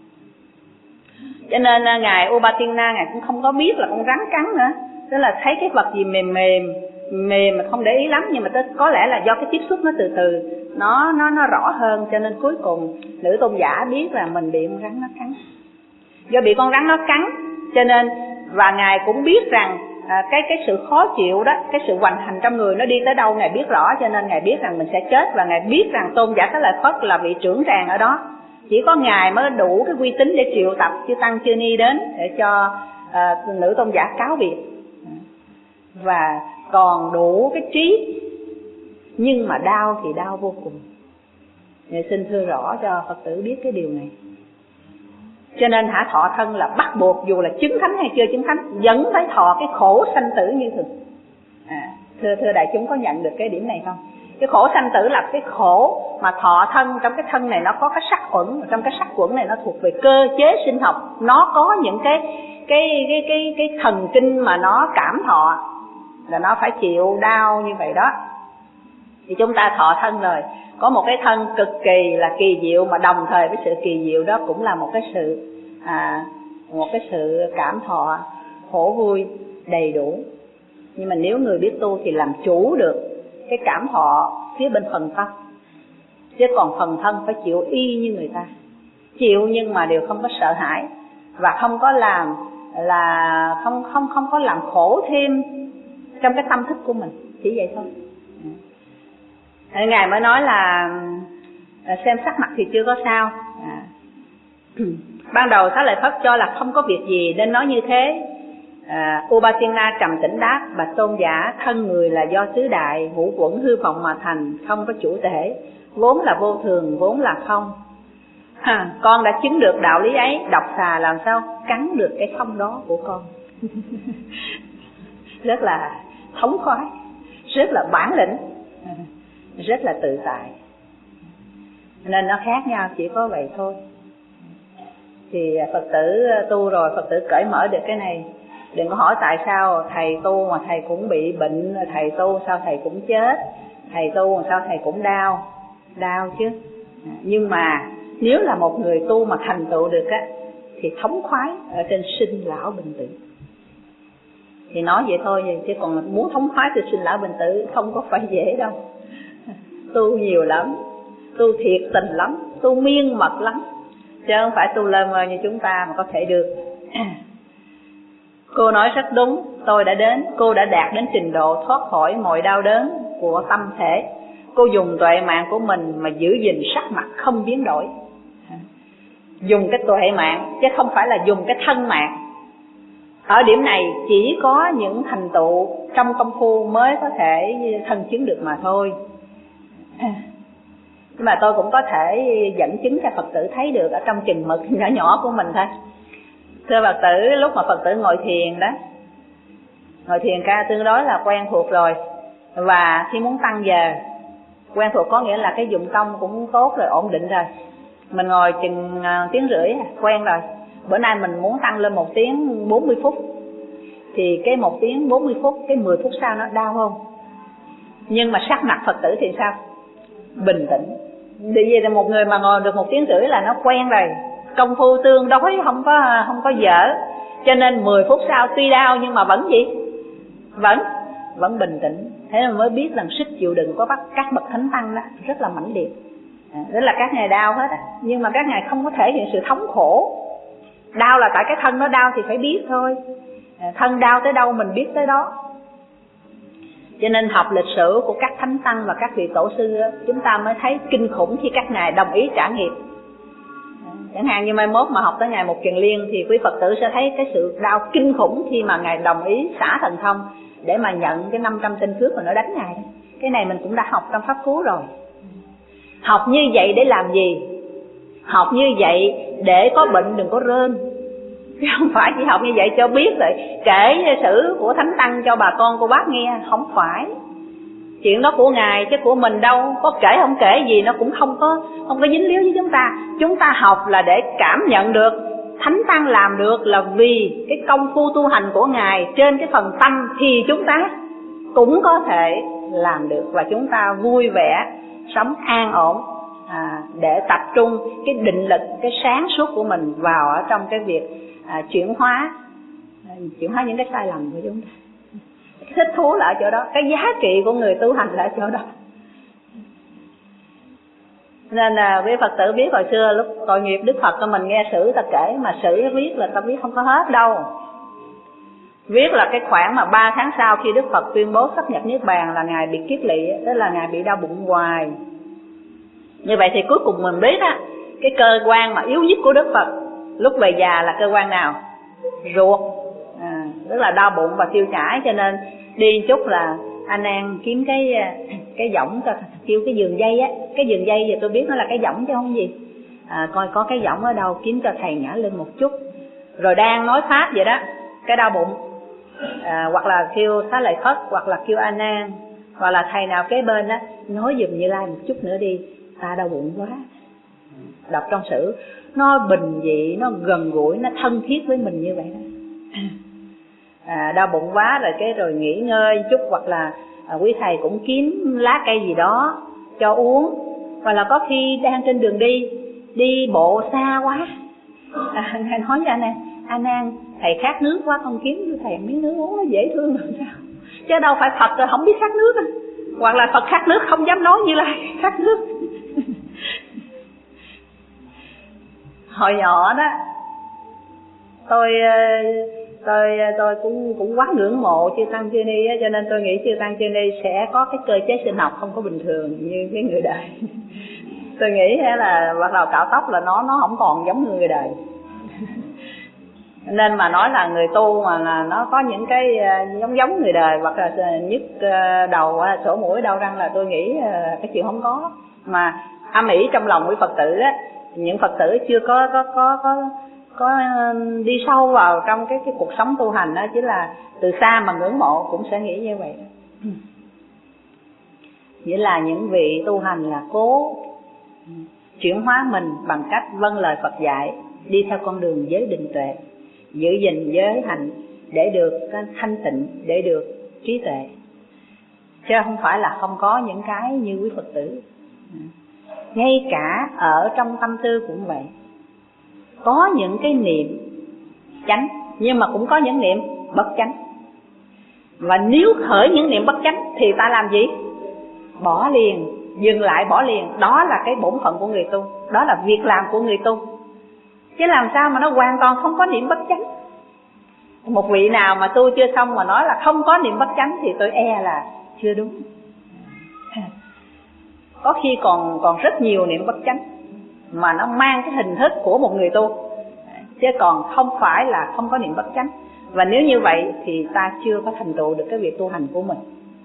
Cho nên ngài Upatina ngài cũng không có biết là con rắn cắn nữa, tức là thấy cái vật gì mềm mềm mềm mà không để ý lắm, nhưng mà có lẽ là do cái tiếp xúc nó từ từ nó nó nó rõ hơn, cho nên cuối cùng nữ tôn giả biết là mình bị con rắn nó cắn. Do bị con rắn nó cắn cho nên, và ngài cũng biết rằng à, cái cái sự khó chịu đó, cái sự hoành hành trong người nó đi tới đâu ngài biết rõ, cho nên ngài biết rằng mình sẽ chết, và ngài biết rằng tôn giả Xá Lợi Phất là vị trưởng tràng ở đó. Chỉ có ngài mới đủ cái uy tín để triệu tập chư tăng chư ni đến để cho à, nữ tôn giả cáo biệt, và còn đủ cái trí, nhưng mà đau thì đau vô cùng. Để xin thưa rõ cho Phật tử biết cái điều này. Cho nên hả, thọ thân là bắt buộc, dù là chứng thánh hay chưa chứng thánh vẫn phải thọ cái khổ sanh tử như thường. À, thưa thưa đại chúng có nhận được cái điểm này không? Cái khổ sanh tử là cái khổ mà thọ thân, trong cái thân này nó có cái sắc uẩn, trong cái sắc uẩn này nó thuộc về cơ chế sinh học, nó có những cái cái cái cái cái thần kinh mà nó cảm thọ, là nó phải chịu đau như vậy đó. Thì chúng ta thọ thân rồi, có một cái thân cực kỳ là kỳ diệu, mà đồng thời với sự kỳ diệu đó cũng là một cái sự à, một cái sự cảm thọ khổ vui đầy đủ. Nhưng mà nếu người biết tu thì làm chủ được cái cảm thọ phía bên phần tâm, chứ còn phần thân phải chịu y như người ta, chịu nhưng mà đều không có sợ hãi, và không có làm là không không không có làm khổ thêm trong cái tâm thức của mình, chỉ vậy thôi. Ngài mới nói là xem sắc mặt thì chưa có sao. À. Ban đầu Xá Lợi Phất cho là không có việc gì nên nói như thế. À, Upatina trầm tĩnh đáp: bạch tôn giả, thân người là do tứ đại ngũ uẩn hư vọng mà thành, không có chủ thể, vốn là vô thường, vốn là không. À, con đã chứng được đạo lý ấy, độc xà làm sao cắn được cái không đó của con. Rất là thống khoái, rất là bản lĩnh, rất là tự tại. Nên nó khác nhau chỉ có vậy thôi. Thì Phật tử tu rồi, Phật tử cởi mở được cái này. Đừng có hỏi tại sao thầy tu mà thầy cũng bị bệnh, thầy tu sao thầy cũng chết, thầy tu mà sao thầy cũng đau. Đau chứ. Nhưng mà nếu là một người tu mà thành tựu được á, thì thống khoái ở trên sinh lão bệnh tử. Thì nói vậy thôi, chứ còn muốn thống khoái từ sinh lão bệnh tử không có phải dễ đâu. Tu nhiều lắm, tu thiệt tình lắm, tu miên mật lắm, chứ không phải tu lơ mơ như chúng ta mà có thể được. Cô nói rất đúng, tôi đã đến, cô đã đạt đến trình độ thoát khỏi mọi đau đớn của tâm thể. Cô dùng tuệ mạng của mình mà giữ gìn sắc mặt không biến đổi. Dùng cái tuệ mạng chứ không phải là dùng cái thân mạng. Ở điểm này chỉ có những thành tựu trong công phu mới có thể thân chứng được mà thôi. Nhưng mà tôi cũng có thể dẫn chứng cho Phật tử thấy được ở trong chừng mực nhỏ nhỏ của mình thôi. Thưa Phật tử, lúc mà Phật tử ngồi thiền đó, ngồi thiền ca tương đối là quen thuộc rồi. Và khi muốn tăng giờ, quen thuộc có nghĩa là cái dụng công cũng tốt rồi, ổn định rồi. Mình ngồi chừng tiếng rưỡi, quen rồi. Bữa nay mình muốn tăng lên một tiếng bốn mươi phút. Thì cái một tiếng bốn mươi phút, cái mười phút sau nó đau không? Nhưng mà sắc mặt Phật tử thì sao? Bình tĩnh. Vì vậy là một người mà ngồi được một tiếng rưỡi là nó quen rồi, công phu tương đối không có không có dở. Cho nên mười phút sau tuy đau nhưng mà vẫn gì? Vẫn vẫn bình tĩnh. Thế mà mới biết rằng sức chịu đựng của các bậc thánh tăng đó rất là mãnh liệt. À, đó là các ngài đau hết á, nhưng mà các ngài không có thể hiện sự thống khổ. Đau là tại cái thân nó đau thì phải biết thôi. À, thân đau tới đâu mình biết tới đó. Cho nên học lịch sử của các thánh tăng và các vị tổ sư đó, chúng ta mới thấy kinh khủng khi các ngài đồng ý trả nghiệp. Chẳng hạn như mai mốt mà học tới ngày Một Kiền Liên thì quý Phật tử sẽ thấy cái sự đau kinh khủng khi mà ngài đồng ý xả thần thông để mà nhận cái năm trăm tinh phước mà nó đánh ngài. Cái này mình cũng đã học trong Pháp Cú rồi. Học như vậy để làm gì? Học như vậy để có bệnh đừng có rên, chứ không phải chỉ học như vậy cho biết rồi kể sử của Thánh Tăng cho bà con cô bác nghe. Không phải, chuyện đó của Ngài chứ của mình đâu. Có kể không kể gì nó cũng không có không có dính líu với chúng ta. Chúng ta học là để cảm nhận được. Thánh Tăng làm được là vì cái công phu tu hành của Ngài trên cái phần tâm, thì chúng ta cũng có thể làm được. Và chúng ta vui vẻ sống an ổn, à, để tập trung cái định lực, cái sáng suốt của mình vào ở trong cái việc à, chuyển hóa à, chuyển hóa những cái sai lầm của chúng ta. Thích thú là ở chỗ đó, cái giá trị của người tu hành là ở chỗ đó. Nên là quý Phật tử biết hồi xưa lúc tội nghiệp Đức Phật cho mình nghe sử ta kể, mà sử viết là ta viết không có hết đâu. Viết là cái khoảng mà ba tháng sau khi Đức Phật tuyên bố sắp nhập Niết Bàn là Ngài bị kiết lỵ, tức là Ngài bị đau bụng hoài. Như vậy thì cuối cùng mình biết á, cái cơ quan mà yếu nhất của Đức Phật lúc về già là cơ quan nào? Ruột, à, tức là đau bụng và tiêu chảy. Cho nên đi chút là anh An kiếm cái cái võng, kêu cái giường dây á, cái giường dây giờ tôi biết nó là cái võng chứ không gì, à, coi có cái võng ở đâu kiếm cho thầy ngã lên một chút. Rồi đang nói pháp vậy đó, cái đau bụng, à, hoặc là kêu Xá Lợi Phất, hoặc là kêu An An, hoặc là thầy nào kế bên á, nói giùm Như Lai một chút nữa đi, ta đau bụng quá. Đọc trong sử nó bình dị, nó gần gũi, nó thân thiết với mình như vậy đó. À, đau bụng quá rồi cái rồi nghỉ ngơi chút, hoặc là à, quý thầy cũng kiếm lá cây gì đó cho uống, hoặc là có khi đang trên đường đi đi bộ xa quá, à, ngài nói với anh An, anh An thầy khát nước quá, không kiếm cho thầy miếng nước uống, nó dễ thương làm sao, chứ đâu phải Phật rồi không biết khát nước, hoặc là Phật khát nước không dám nói Như Lai khát nước. Hồi nhỏ đó tôi tôi tôi cũng cũng quá ngưỡng mộ Chư Tăng Chư Ni á, cho nên tôi nghĩ Chư Tăng Chư Ni sẽ có cái cơ chế sinh học không có bình thường như cái người đời. Tôi nghĩ là bắt đầu cạo tóc là nó nó không còn giống người đời. Nên mà nói là người tu mà là nó có những cái giống giống người đời, hoặc là nhức đầu, sổ mũi, đau răng, là tôi nghĩ cái chuyện không có. Mà âm ỉ trong lòng của Phật tử á, những Phật tử chưa có có có có có đi sâu vào trong cái cái cuộc sống tu hành đó, chỉ là từ xa mà ngưỡng mộ cũng sẽ nghĩ như vậy đó. Nghĩa là những vị tu hành là cố chuyển hóa mình bằng cách vâng lời Phật dạy, đi theo con đường giới định tuệ, giữ gìn giới hạnh để được thanh tịnh, để được trí tuệ, chứ không phải là không có những cái như quý Phật tử. Ngay cả ở trong tâm tư cũng vậy, có những cái niệm chánh nhưng mà cũng có những niệm bất chánh. Và nếu khởi những niệm bất chánh thì ta làm gì? Bỏ liền, dừng lại bỏ liền. Đó là cái bổn phận của người tu, đó là việc làm của người tu. Chứ làm sao mà nó hoàn toàn không có niệm bất chánh. Một vị nào mà tu chưa xong mà nói là không có niệm bất chánh thì tôi e là chưa đúng. Có khi còn còn rất nhiều niệm bất chánh mà nó mang cái hình thức của một người tu, chứ còn không phải là không có niệm bất chánh. Và nếu như vậy thì ta chưa có thành tựu được cái việc tu hành của mình.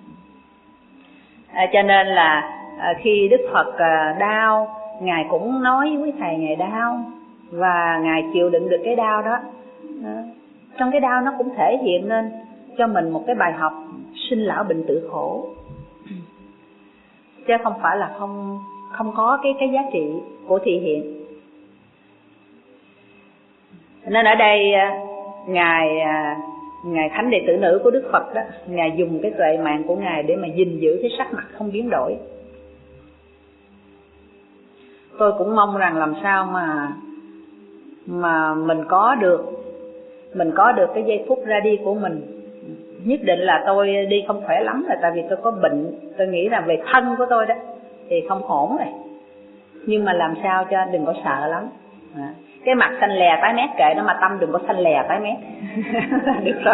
À, cho nên là à, khi Đức Phật à, đau, Ngài cũng nói với thầy Ngài đau, và Ngài chịu đựng được cái đau đó. À, trong cái đau nó cũng thể hiện nên cho mình một cái bài học sinh lão bệnh tử khổ, chứ không phải là không không có cái cái giá trị của thị hiện. Nên ở đây ngài ngài thánh đệ tử nữ của Đức Phật đó, Ngài dùng cái tuệ mạng của Ngài để mà gìn giữ cái sắc mặt không biến đổi. Tôi cũng mong rằng làm sao mà mà mình có được mình có được cái giây phút ra đi của mình. Nhất định là tôi đi không khỏe lắm là tại vì tôi có bệnh. Tôi nghĩ là về thân của tôi đó thì không ổn rồi, nhưng mà làm sao cho đừng có sợ lắm. À, cái mặt xanh lè tái mét kệ nó, mà tâm đừng có xanh lè tái mét. Được rồi.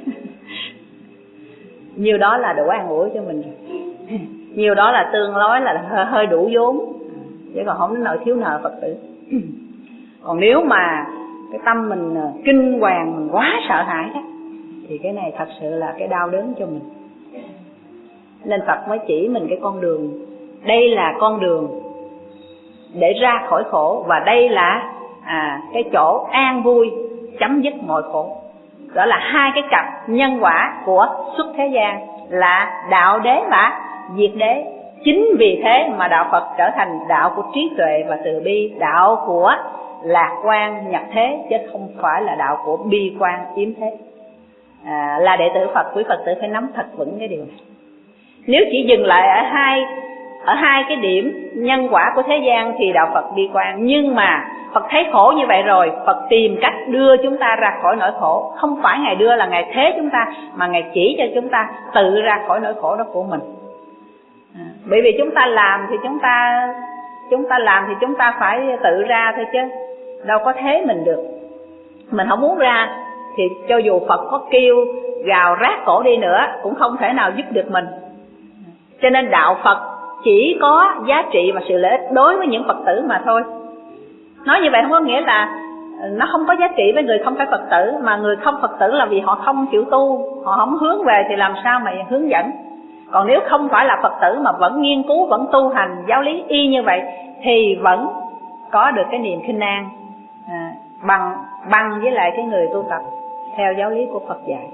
Nhiều đó là đủ an ủi cho mình. Nhiều đó là tương đối là hơi, hơi đủ vốn, chứ còn không đến nỗi thiếu nợ Phật tử. Còn nếu mà cái tâm mình kinh hoàng, mình quá sợ hãi đó, thì cái này thật sự là cái đau đớn cho mình. Nên Phật mới chỉ mình cái con đường. Đây là con đường để ra khỏi khổ, và đây là à, cái chỗ an vui chấm dứt mọi khổ. Đó là hai cái cặp nhân quả của xuất thế gian, là đạo đế và diệt đế. Chính vì thế mà đạo Phật trở thành đạo của trí tuệ và từ bi, đạo của lạc quan nhập thế, chứ không phải là đạo của bi quan yếm thế. À, là đệ tử Phật, quý Phật tử phải nắm thật vững cái điều này. Nếu chỉ dừng lại ở hai ở hai cái điểm nhân quả của thế gian thì đạo Phật bi quan. Nhưng mà Phật thấy khổ như vậy rồi, Phật tìm cách đưa chúng ta ra khỏi nỗi khổ. Không phải Ngài đưa là Ngài thế chúng ta, mà Ngài chỉ cho chúng ta tự ra khỏi nỗi khổ đó của mình. À, bởi vì chúng ta làm thì chúng ta chúng ta làm thì chúng ta phải tự ra thôi, chứ đâu có thế mình được. Mình không muốn ra thì cho dù Phật có kêu gào rát cổ đi nữa cũng không thể nào giúp được mình. Cho nên đạo Phật chỉ có giá trị và sự lợi ích đối với những Phật tử mà thôi. Nói như vậy không có nghĩa là nó không có giá trị với người không phải Phật tử, mà người không Phật tử là vì họ không chịu tu, họ không hướng về thì làm sao mà hướng dẫn. Còn nếu không phải là Phật tử mà vẫn nghiên cứu, vẫn tu hành giáo lý y như vậy thì vẫn có được cái niềm khinh an à, bằng bằng với lại cái người tu tập theo giáo lý của Phật dạy.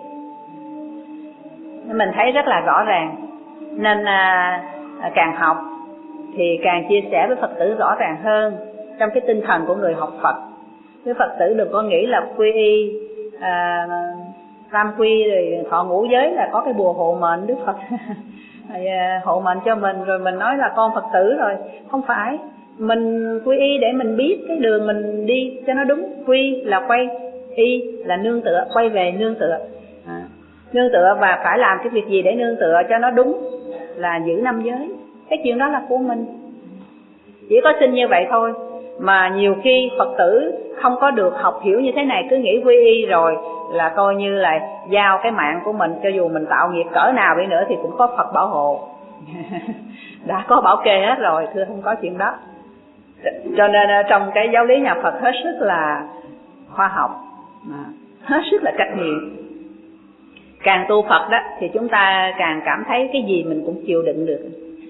Mình thấy rất là rõ ràng. Nên à, càng học thì càng chia sẻ với Phật tử rõ ràng hơn trong cái tinh thần của người học Phật. Với Phật tử đừng có nghĩ là quy y à, tam quy rồi họ ngũ giới là có cái bùa hộ mệnh Đức Phật hộ mệnh cho mình rồi mình nói là con Phật tử rồi. Không phải, mình quy y để mình biết cái đường mình đi cho nó đúng. Quy là quay, y là nương tựa, quay về nương tựa à, nương tựa và phải làm cái việc gì để nương tựa cho nó đúng là giữ năm giới. Cái chuyện đó là của mình, chỉ có xin như vậy thôi. Mà nhiều khi Phật tử không có được học hiểu như thế này, cứ nghĩ quy y rồi là coi như là giao cái mạng của mình, cho dù mình tạo nghiệp cỡ nào đi nữa thì cũng có Phật bảo hộ. Đã có bảo kê hết rồi, thưa không có chuyện đó. Cho nên trong cái giáo lý nhà Phật hết sức là khoa học, hết sức là trách nhiệm. Càng tu Phật đó thì chúng ta càng cảm thấy cái gì mình cũng chịu đựng được,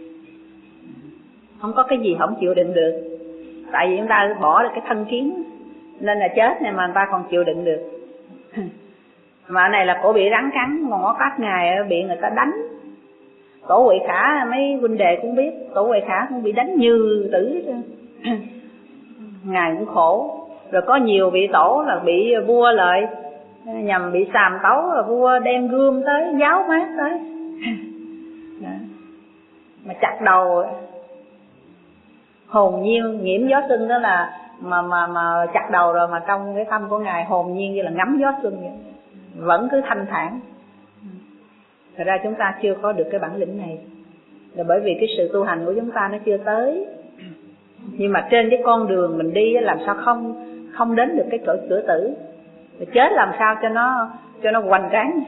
không có cái gì không chịu đựng được. Tại vì chúng ta bỏ được cái thân kiến, nên là chết này mà người ta còn chịu đựng được. Mà này là cổ bị rắn cắn, còn có các ngày bị người ta đánh. Tổ Huệ Khả mấy huynh đệ cũng biết, Tổ Huệ Khả cũng bị đánh như tử. Ngài cũng khổ. Rồi có nhiều vị tổ là bị vua lợi nhằm bị sàm tấu, là vua đem gươm tới giáo mát tới mà chặt đầu. Hồn nhiên nhiễm gió xuân, đó là mà mà mà chặt đầu rồi mà trong cái tâm của Ngài hồn nhiên như là ngắm gió xuân vậy, vẫn cứ thanh thản. Thật ra chúng ta chưa có được cái bản lĩnh này là bởi vì cái sự tu hành của chúng ta nó chưa tới. Nhưng mà trên cái con đường mình đi làm sao không không đến được cái cửa cửa tử, rồi chết làm sao cho nó cho nó hoành tráng.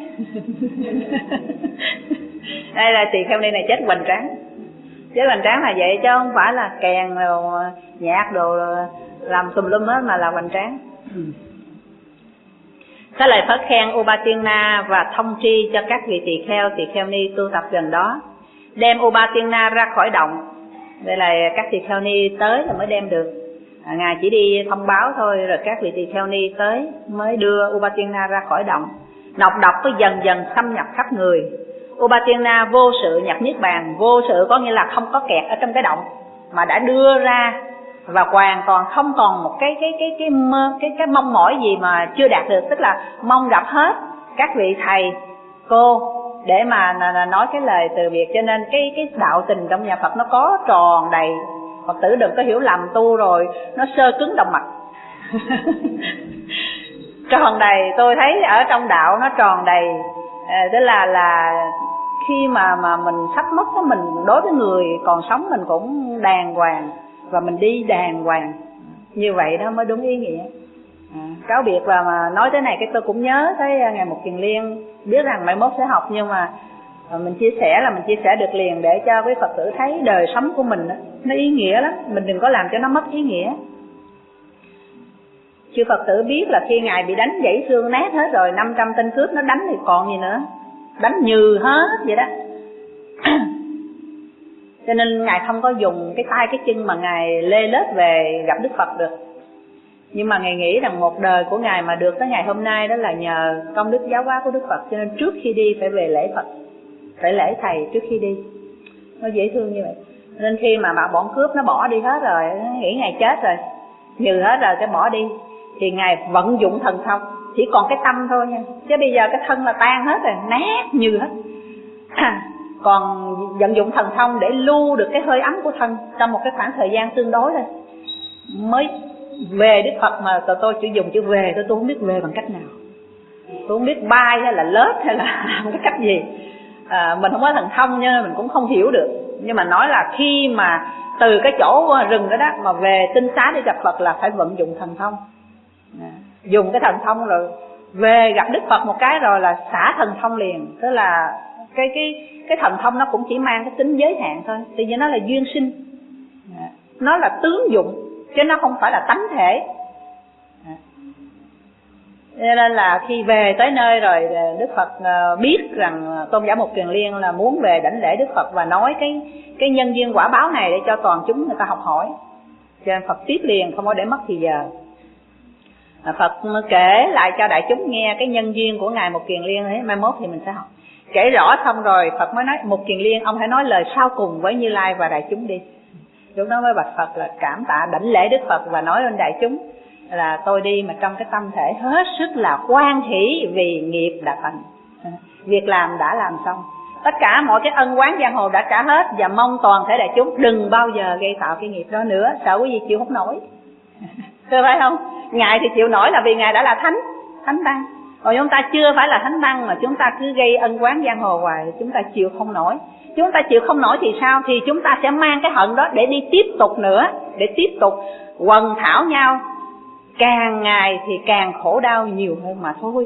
Đây là tỳ kheo ni này chết hoành tráng. Chết hoành tráng là vậy chứ không phải là kèn rồi nhạc đồ làm tùm lum hết, mà là hoành tráng. Cái lời Phật khen Upatina và thông tri cho các vị tỳ kheo, tỳ kheo ni tu tập gần đó, đem Upatina ra khỏi động. Đây là các tỳ kheo ni tới là mới đem được. À, Ngài chỉ đi thông báo thôi, rồi các vị tỳ kheo ni tới mới đưa Upatina ra khỏi động. Nọc độc có dần dần xâm nhập khắp người. Upatina vô sự nhập niết bàn. Vô sự có nghĩa là không có kẹt ở trong cái động, mà đã đưa ra và hoàn toàn không còn một cái cái cái cái mơ, cái cái mong mỏi gì mà chưa đạt được, tức là mong gặp hết các vị thầy cô để mà nói cái lời từ biệt. Cho nên cái cái đạo tình trong nhà Phật nó có tròn đầy. Phật tử đừng có hiểu lầm tu rồi nó sơ cứng động mạch. Tròn đầy, tôi thấy ở trong đạo nó tròn đầy. À, tức là là khi mà mà mình sắp mất đó, mình đối với người còn sống mình cũng đàng hoàng và mình đi đàng hoàng, như vậy đó mới đúng ý nghĩa. À, cáo biệt và mà nói tới này cái tôi cũng nhớ tới Ngài Mục Kiền Liên, biết rằng mai mốt sẽ học, nhưng mà mình chia sẻ là mình chia sẻ được liền để cho quý Phật tử thấy đời sống của mình đó, nó ý nghĩa lắm, mình đừng có làm cho nó mất ý nghĩa. Chư Phật tử biết là khi Ngài bị đánh gãy xương nát hết rồi, năm trăm tên cướp nó đánh thì còn gì nữa, đánh nhừ hết vậy đó. Cho nên Ngài không có dùng cái tay cái chân mà Ngài lê lết về gặp Đức Phật được. Nhưng mà Ngài nghĩ rằng một đời của Ngài mà được tới ngày hôm nay đó là nhờ công đức giáo hóa của Đức Phật. Cho nên trước khi đi phải về lễ Phật, phải lễ Thầy trước khi đi. Nó dễ thương như vậy. Nên khi mà bọn cướp nó bỏ đi hết rồi, nó nghĩ Ngài chết rồi, nhừ hết rồi cái bỏ đi, thì Ngài vận dụng thần thông, chỉ còn cái tâm thôi nha. Chứ bây giờ cái thân là tan hết rồi, nát nhừ hết. Còn vận dụng thần thông để lưu được cái hơi ấm của thân trong một cái khoảng thời gian tương đối thôi. Mới về Đức Phật mà tôi, tôi chỉ dùng chữ về tôi, tôi không biết về bằng cách nào. Tôi không biết bay hay là lết hay là làm cái cách gì. À, mình không có thần thông nên mình cũng không hiểu được. Nhưng mà nói là khi mà từ cái chỗ rừng đó đó mà về tinh xá để gặp Phật là phải vận dụng thần thông. À, dùng cái thần thông rồi về gặp Đức Phật một cái rồi là xả thần thông liền. Tức là cái cái cái thần thông nó cũng chỉ mang cái tính giới hạn thôi. Tại vì nó là duyên sinh, à, nó là tướng dụng chứ nó không phải là tánh thể. À, cho nên là khi về tới nơi rồi Đức Phật biết rằng Tôn giả Một Kiền Liên là muốn về đảnh lễ Đức Phật và nói cái cái nhân duyên quả báo này để cho toàn chúng người ta học hỏi. Cho nên Phật tiếp liền, không có để mất thì giờ. Phật kể lại cho đại chúng nghe cái nhân duyên của Ngài Một Kiền Liên ấy, mai mốt thì mình sẽ học. Kể rõ xong rồi Phật mới nói Một Kiền Liên, ông hãy nói lời sau cùng với Như Lai và đại chúng đi. Lúc đó mới bạch Phật là cảm tạ đảnh lễ Đức Phật và nói lên đại chúng là tôi đi mà trong cái tâm thể hết sức là hoan hỷ vì nghiệp đã thành, việc làm đã làm xong, tất cả mọi cái ân oán giang hồ đã trả hết, và mong toàn thể đại chúng đừng bao giờ gây tạo cái nghiệp đó nữa, sợ quý vị chịu không nổi. Thưa phải không? Ngài thì chịu nổi là vì Ngài đã là thánh, thánh tăng. Còn chúng ta chưa phải là thánh tăng mà chúng ta cứ gây ân oán giang hồ hoài, chúng ta chịu không nổi. Chúng ta chịu không nổi thì sao? Thì chúng ta sẽ mang cái hận đó để đi tiếp tục nữa, để tiếp tục quần thảo nhau. Càng ngày thì càng khổ đau nhiều hơn mà thôi.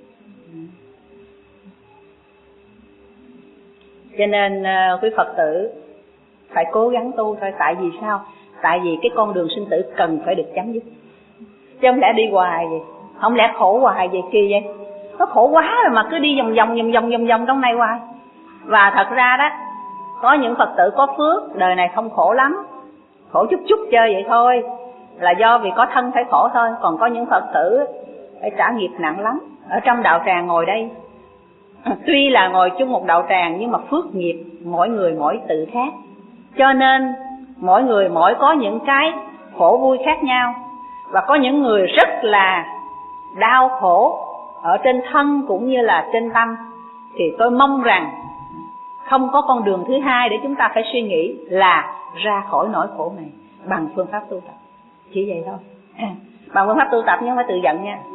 Cho nên uh, quý Phật tử phải cố gắng tu thôi. Tại vì sao? Tại vì cái con đường sinh tử cần phải được chấm dứt, chứ không lẽ đi hoài vậy, không lẽ khổ hoài vậy kia vậy. Nó khổ quá rồi mà cứ đi vòng vòng vòng vòng vòng vòng trong này hoài. Và thật ra đó, có những Phật tử có phước, đời này không khổ lắm, khổ chút chút chơi vậy thôi, là do vì có thân phải khổ thôi. Còn có những Phật tử phải trả nghiệp nặng lắm. Ở trong đạo tràng ngồi đây, tuy là ngồi chung một đạo tràng nhưng mà phước nghiệp mỗi người mỗi tự khác. Cho nên mỗi người mỗi có những cái khổ vui khác nhau. Và có những người rất là đau khổ ở trên thân cũng như là trên tâm. Thì tôi mong rằng không có con đường thứ hai để chúng ta phải suy nghĩ là ra khỏi nỗi khổ này bằng phương pháp tu tập. Chỉ vậy thôi. Bằng phương pháp tu tập nhưng không phải tự giận nha.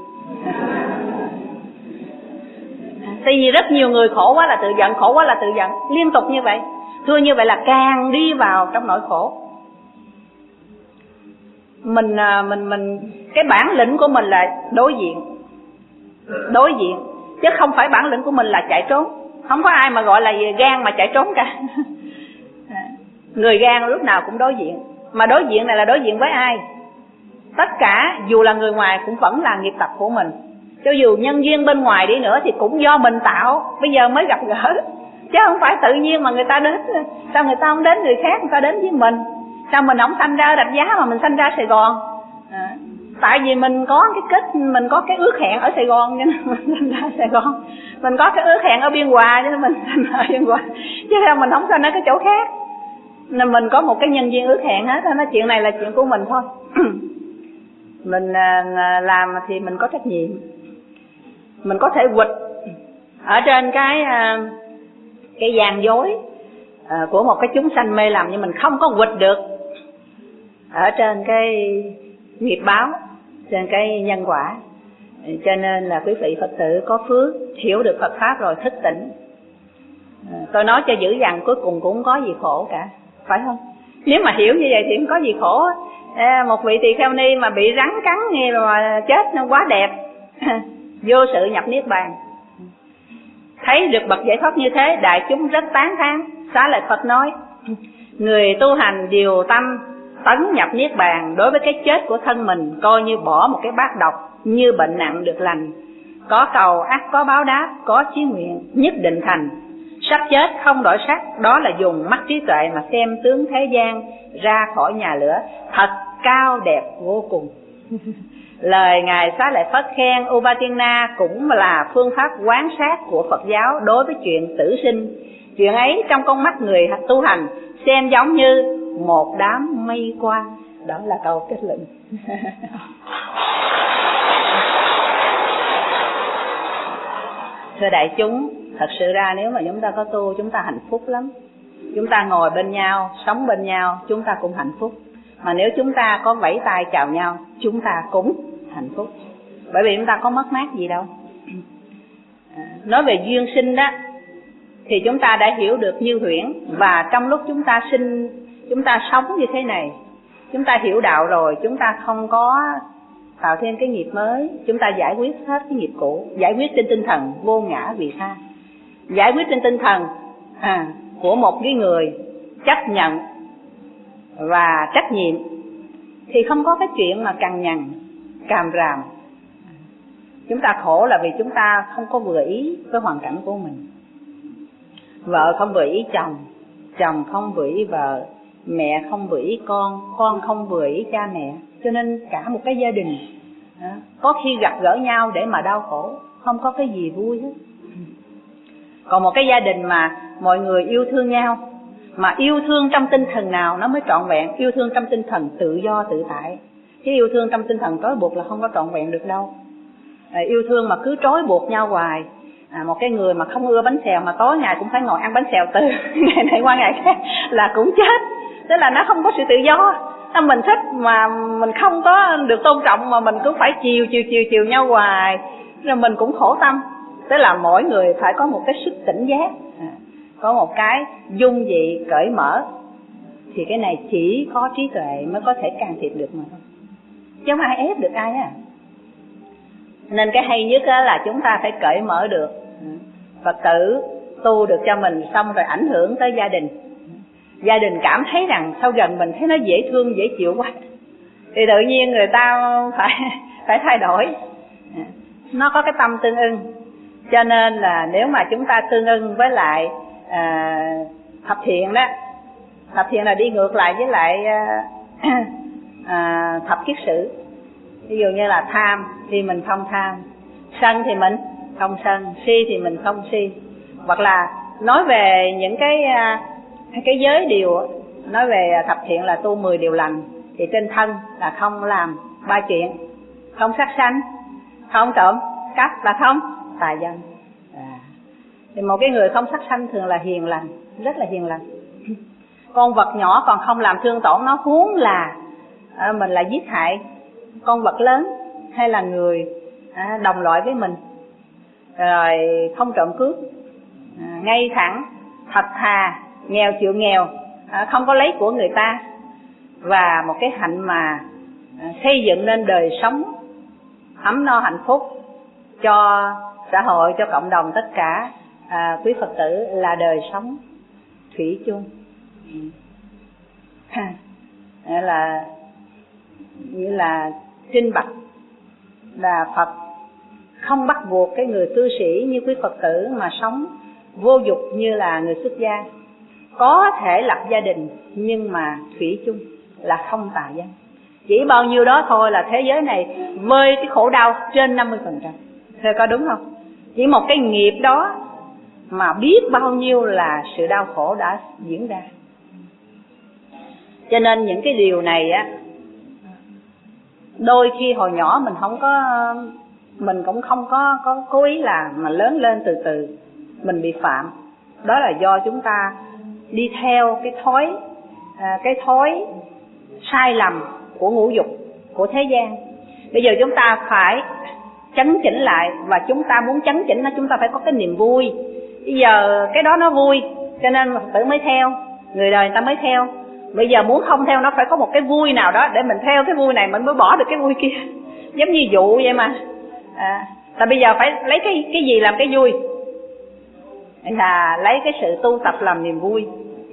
Tại vì rất nhiều người khổ quá là tự giận, khổ quá là tự giận, liên tục như vậy. Thưa như vậy là càng đi vào trong nỗi khổ. Mình mình mình cái bản lĩnh của mình là đối diện. Đối diện chứ không phải bản lĩnh của mình là chạy trốn. Không có ai mà gọi là gan mà chạy trốn cả. Người gan lúc nào cũng đối diện. Mà đối diện này là đối diện với ai? Tất cả dù là người ngoài cũng vẫn là nghiệp tập của mình. Cho dù nhân duyên bên ngoài đi nữa thì cũng do mình tạo, bây giờ mới gặp gỡ. Chứ không phải tự nhiên mà người ta đến. Sao người ta không đến người khác, người ta đến với mình? Sao mình không sanh ra ở Rạch Giá mà mình sanh ra Sài Gòn? À, tại vì mình có cái kết, mình có cái ước hẹn ở Sài Gòn cho nên mình sanh ra Sài Gòn. Mình có cái ước hẹn ở Biên Hòa cho nên mình sanh ra ở Biên Hòa. Chứ sao mình không sanh ở cái chỗ khác? Nên mình có một cái nhân duyên ước hẹn hết. Nói chuyện này là chuyện của mình thôi. Mình làm thì mình có trách nhiệm. Mình có thể quỵt ở trên cái cái gian dối của một cái chúng sanh mê lầm, nhưng mình không có quỵt được ở trên cái nghiệp báo, trên cái nhân quả. Cho nên là quý vị Phật tử có phước hiểu được Phật Pháp rồi thức tỉnh. Tôi nói cho dữ dằn cuối cùng cũng không có gì khổ cả, phải không? Nếu mà hiểu như vậy thì không có gì khổ. Một vị tỳ kheo ni mà bị rắn cắn nghe mà chết nó quá đẹp, vô sự nhập niết bàn. Thấy được bậc giải thoát như thế, đại chúng rất tán thán. Xá Lợi Phật nói, người tu hành điều tâm tấn nhập niết bàn, đối với cái chết của thân mình coi như bỏ một cái bát độc, như bệnh nặng được lành. Có cầu ắt có báo đáp, có chí nguyện nhất định thành. Sắp chết không đổi sắc, đó là dùng mắt trí tuệ mà xem tướng thế gian ra khỏi nhà lửa, thật cao đẹp vô cùng. Lời Ngài Xá Lợi Phất khen Upatina cũng là phương pháp quán sát của Phật giáo đối với chuyện tử sinh. Chuyện ấy trong con mắt người tu hành xem giống như một đám mây qua. Đó là câu kết luận. Thưa đại chúng, thật sự ra nếu mà chúng ta có tu, chúng ta hạnh phúc lắm. Chúng ta ngồi bên nhau, sống bên nhau, chúng ta cũng hạnh phúc. Mà nếu chúng ta có vẫy tay chào nhau, chúng ta cũng hạnh phúc. Bởi vì chúng ta có mất mát gì đâu. Nói về duyên sinh đó, thì chúng ta đã hiểu được Như Huyễn. Và trong lúc chúng ta sinh, chúng ta sống như thế này, chúng ta hiểu đạo rồi, chúng ta không có tạo thêm cái nghiệp mới. Chúng ta giải quyết hết cái nghiệp cũ, giải quyết trên tinh thần vô ngã vị tha, giải quyết trên tinh thần à, của một cái người chấp nhận và trách nhiệm. Thì không có cái chuyện mà cằn nhằn, càm ràm. Chúng ta khổ là vì chúng ta không có vừa ý với hoàn cảnh của mình. Vợ không vừa ý chồng, chồng không vừa ý vợ, mẹ không vừa ý con, con không vừa ý cha mẹ. Cho nên cả một cái gia đình có khi gặp gỡ nhau để mà đau khổ, không có cái gì vui hết. Còn một cái gia đình mà mọi người yêu thương nhau, mà yêu thương trong tinh thần nào nó mới trọn vẹn? Yêu thương trong tinh thần tự do tự tại. Chứ yêu thương trong tinh thần trói buộc là không có trọn vẹn được đâu. À, yêu thương mà cứ trói buộc nhau hoài. À, một cái người mà không ưa bánh xèo mà tối ngày cũng phải ngồi ăn bánh xèo từ ngày này qua ngày khác là cũng chết. Tức là nó không có sự tự do. Mình thích mà mình không có được tôn trọng, mà mình cứ phải chiều chiều chiều chiều nhau hoài, rồi mình cũng khổ tâm. Tức là mỗi người phải có một cái sức tỉnh giác, à, có một cái dung dị cởi mở. Thì cái này chỉ có trí tuệ mới có thể can thiệp được mà thôi, chứ không ai ép được ai á. Nên cái hay nhất là chúng ta phải cởi mở được. Phật tử tu được cho mình xong rồi ảnh hưởng tới gia đình. Gia đình cảm thấy rằng sau gần mình thấy nó dễ thương, dễ chịu quá, thì tự nhiên người ta phải phải thay đổi. Nó có cái tâm tương ưng. Cho nên là nếu mà chúng ta tương ưng với lại à, thập thiện đó, thập thiện là đi ngược lại với lại à, à, thập kiết sử. Ví dụ như là tham thì mình không tham, sân thì mình không sân, si thì mình không si. Hoặc là nói về những cái cái giới điều, nói về thập thiện là tu mười điều lành, thì trên thân là không làm ba chuyện: không sát sanh, không trộm cắp và không tà dâm. À, thì một cái người không sát sanh thường là hiền lành, rất là hiền lành. Con vật nhỏ còn không làm thương tổn nó, huống là à, mình là giết hại con vật lớn hay là người à, đồng loại với mình. Rồi không trộm cướp, à, ngay thẳng, thật thà, nghèo chịu nghèo, à, không có lấy của người ta. Và một cái hạnh mà à, xây dựng nên đời sống ấm no hạnh phúc cho xã hội, cho cộng đồng tất cả à, quý Phật tử, là đời sống thủy chung. Ha, là như là trinh bạch là Phật không bắt buộc cái người cư sĩ như quý Phật tử mà sống vô dục như là người xuất gia. Có thể lập gia đình nhưng mà thủy chung là không tà dâm. Chỉ bao nhiêu đó thôi là thế giới này vơi cái khổ đau trên năm mươi phần trăm. Thế có đúng không? Chỉ một cái nghiệp đó mà biết bao nhiêu là sự đau khổ đã diễn ra. Cho nên những cái điều này á, đôi khi hồi nhỏ mình không có, mình cũng không có, có cố ý làm, mà lớn lên từ từ mình bị phạm. Đó là do chúng ta đi theo cái thói à, cái thói sai lầm của ngũ dục, của thế gian. Bây giờ chúng ta phải chấn chỉnh lại, và chúng ta muốn chấn chỉnh nó, chúng ta phải có cái niềm vui. Bây giờ cái đó nó vui cho nên Phật tử mới theo, người đời người ta mới theo. Bây giờ muốn không theo, nó phải có một cái vui nào đó để mình theo cái vui này, mình mới bỏ được cái vui kia. Giống như dụ vậy mà à, là bây giờ phải lấy cái cái gì làm cái vui? Là lấy cái sự tu tập làm niềm vui.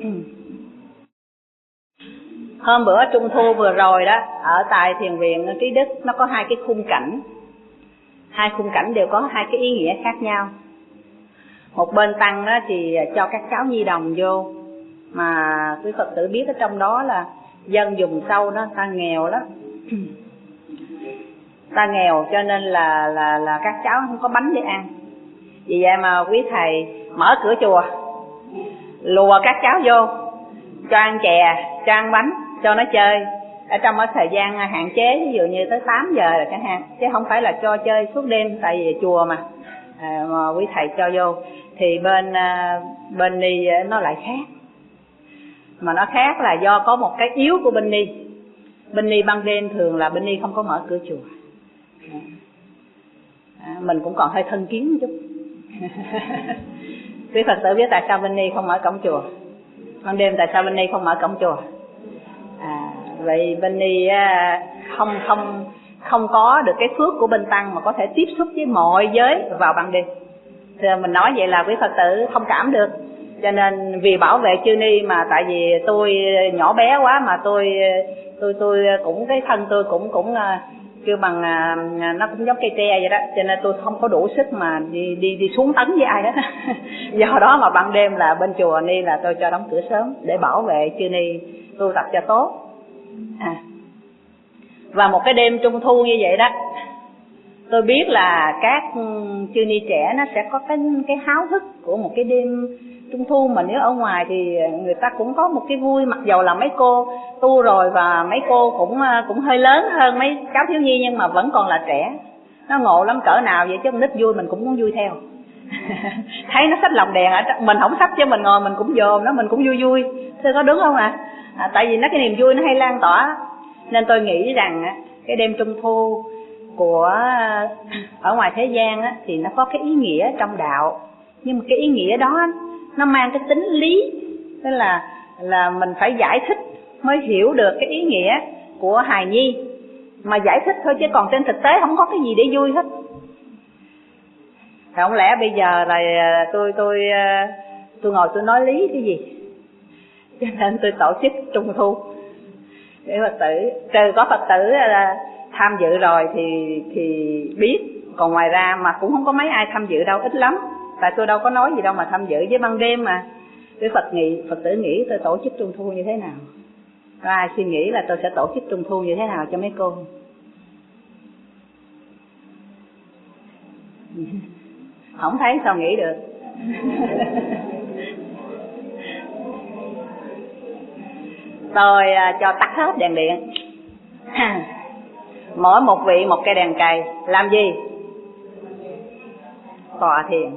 Hôm bữa Trung Thu vừa rồi đó, ở tại thiền viện Trí Đức, nó có hai cái khung cảnh. Hai khung cảnh đều có hai cái ý nghĩa khác nhau. Một bên tăng đó thì cho các cháu nhi đồng vô, mà quý Phật tử biết ở trong đó là dân vùng sâu đó, ta nghèo lắm. Ta nghèo cho nên là là là các cháu không có bánh để ăn. Vì vậy mà quý thầy mở cửa chùa, lùa các cháu vô, cho ăn chè, cho ăn bánh, cho nó chơi. Ở trong cái thời gian hạn chế, ví dụ như tới tám giờ là chẳng hạn, chứ không phải là cho chơi suốt đêm, tại vì chùa mà, à, mà quý thầy cho vô. Thì bên bên ni nó lại khác, mà nó khác là do có một cái yếu của bên ni. Bên ni ban đêm thường là bên ni không có mở cửa chùa. À, mình cũng còn hơi thân kiến một chút. Quý Phật tử biết tại sao bên ni không mở cổng chùa? Ban đêm tại sao bên ni không mở cổng chùa? À, vậy bên ni không không không có được cái phước của bên tăng mà có thể tiếp xúc với mọi giới vào ban đêm. Thì mình nói vậy là quý Phật tử thông cảm được. Cho nên vì bảo vệ chư ni mà tại vì tôi nhỏ bé quá mà tôi tôi tôi cũng cái thân tôi cũng cũng kêu bằng nó cũng giống cây tre vậy đó, cho nên tôi không có đủ sức mà đi đi đi xuống tấn với ai hết. Do đó mà ban đêm là bên chùa ni là tôi cho đóng cửa sớm để bảo vệ chư ni tu tập cho tốt. À. Và một cái đêm trung thu như vậy đó, tôi biết là các chư ni trẻ nó sẽ có cái cái háo hức của một cái đêm trung thu, mà nếu ở ngoài thì người ta cũng có một cái vui, mặc dầu là mấy cô tu rồi và mấy cô cũng cũng hơi lớn hơn mấy cháu thiếu nhi nhưng mà vẫn còn là trẻ. Nó ngộ lắm cỡ nào vậy chứ, con nít vui mình cũng muốn vui theo. Thấy nó xách lồng đèn ở mình không xách chứ mình ngồi mình cũng dòm nó, mình cũng vui vui. Thế có đúng không ạ? À? À, tại vì nó cái niềm vui nó hay lan tỏa. Nên tôi nghĩ rằng cái đêm trung thu của ở ngoài thế gian á, thì nó có cái ý nghĩa trong đạo, nhưng mà cái ý nghĩa đó nó mang cái tính lý, tức là là mình phải giải thích mới hiểu được cái ý nghĩa của hài nhi, mà giải thích thôi chứ còn trên thực tế không có cái gì để vui hết. Không lẽ bây giờ là tôi tôi tôi ngồi tôi nói lý cái gì? Cho nên tôi tổ chức trung thu để Phật tử, trừ có Phật tử tham dự rồi thì thì biết, còn ngoài ra mà cũng không có mấy ai tham dự đâu, ít lắm. Tại tôi đâu có nói gì đâu mà tham dự, với ban đêm mà. Với Phật nghĩ, Phật tử nghĩ tôi tổ chức trung thu như thế nào? Có ai suy nghĩ là tôi sẽ tổ chức trung thu như thế nào cho mấy cô? Không thấy sao nghĩ được. Tôi cho tắt hết đèn điện, mỗi một vị một cây đèn cày. Làm gì? Tọa thiền.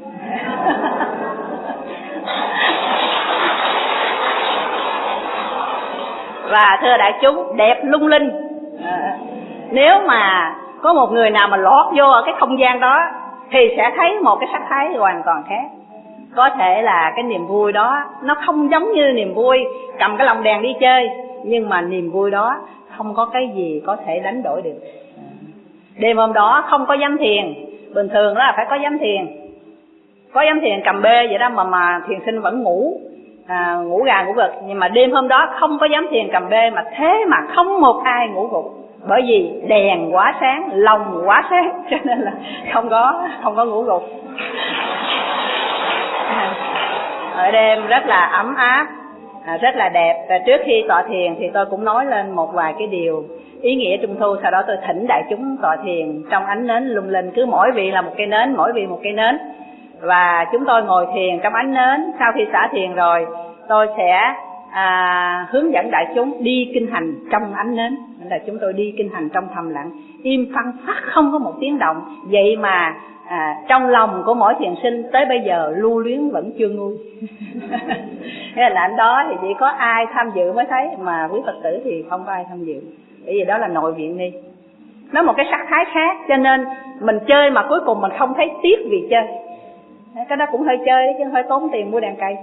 Và thưa đại chúng, đẹp lung linh. À, nếu mà có một người nào mà lọt vô ở cái không gian đó thì sẽ thấy một cái sắc thái hoàn toàn khác. Có thể là cái niềm vui đó nó không giống như niềm vui cầm cái lồng đèn đi chơi, nhưng mà niềm vui đó không có cái gì có thể đánh đổi được. Đêm hôm đó không có giám thiền, bình thường đó là phải có giám thiền, có giám thiền cầm bê vậy đó mà mà thiền sinh vẫn ngủ, à, ngủ gà ngủ gật. Nhưng mà đêm hôm đó không có giám thiền cầm bê, mà thế mà không một ai ngủ gục, bởi vì đèn quá sáng, lòng quá sáng, cho nên là không có không có ngủ gục. Ở đêm rất là ấm áp, à, rất là đẹp. Và trước khi tọa thiền thì tôi cũng nói lên một vài cái điều ý nghĩa trung thu. Sau đó tôi thỉnh đại chúng tọa thiền trong ánh nến lung linh, cứ mỗi vị là một cây nến, mỗi vị một cây nến. Và chúng tôi ngồi thiền trong ánh nến. Sau khi xả thiền rồi, tôi sẽ à, hướng dẫn đại chúng đi kinh hành trong ánh nến. Là chúng tôi đi kinh hành trong thầm lặng, im phăng phát, không có một tiếng động. Vậy mà à, trong lòng của mỗi thiền sinh tới bây giờ lưu luyến vẫn chưa nguôi. Thế là anh đó thì chỉ có ai tham dự mới thấy, mà quý Phật tử thì không có ai tham dự, bởi vì đó là nội viện đi, nó một cái sắc thái khác. Cho nên mình chơi mà cuối cùng mình không thấy tiếc vì chơi. Cái đó cũng hơi chơi chứ hơi tốn tiền mua đèn cây.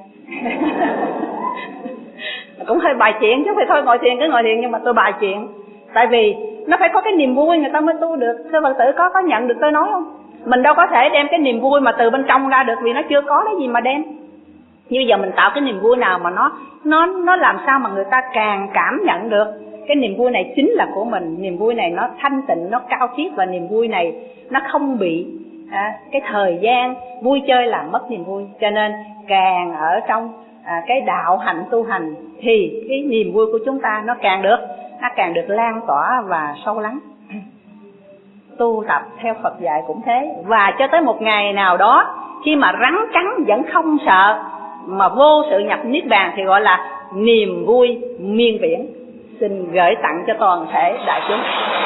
Cũng hơi bài chuyện chứ phải thôi ngồi thiền cứ ngồi thiền, nhưng mà tôi bài chuyện. Tại vì nó phải có cái niềm vui người ta mới tu được. Thưa Phật tử có có nhận được tôi nói không? Mình đâu có thể đem cái niềm vui mà từ bên trong ra được, vì nó chưa có cái gì mà đem. Như giờ mình tạo cái niềm vui nào mà nó nó nó làm sao mà người ta càng cảm nhận được cái niềm vui này chính là của mình. Niềm vui này nó thanh tịnh, nó cao khiết, và niềm vui này nó không bị à, cái thời gian vui chơi làm mất niềm vui. Cho nên càng ở trong à, cái đạo hạnh tu hành thì cái niềm vui của chúng ta nó càng được nó càng được lan tỏa và sâu lắng. Tu tập theo Phật dạy cũng thế, và cho tới một ngày nào đó khi mà rắn cắn vẫn không sợ mà vô sự nhập niết bàn thì gọi là niềm vui miên viễn. Xin gửi tặng cho toàn thể đại chúng.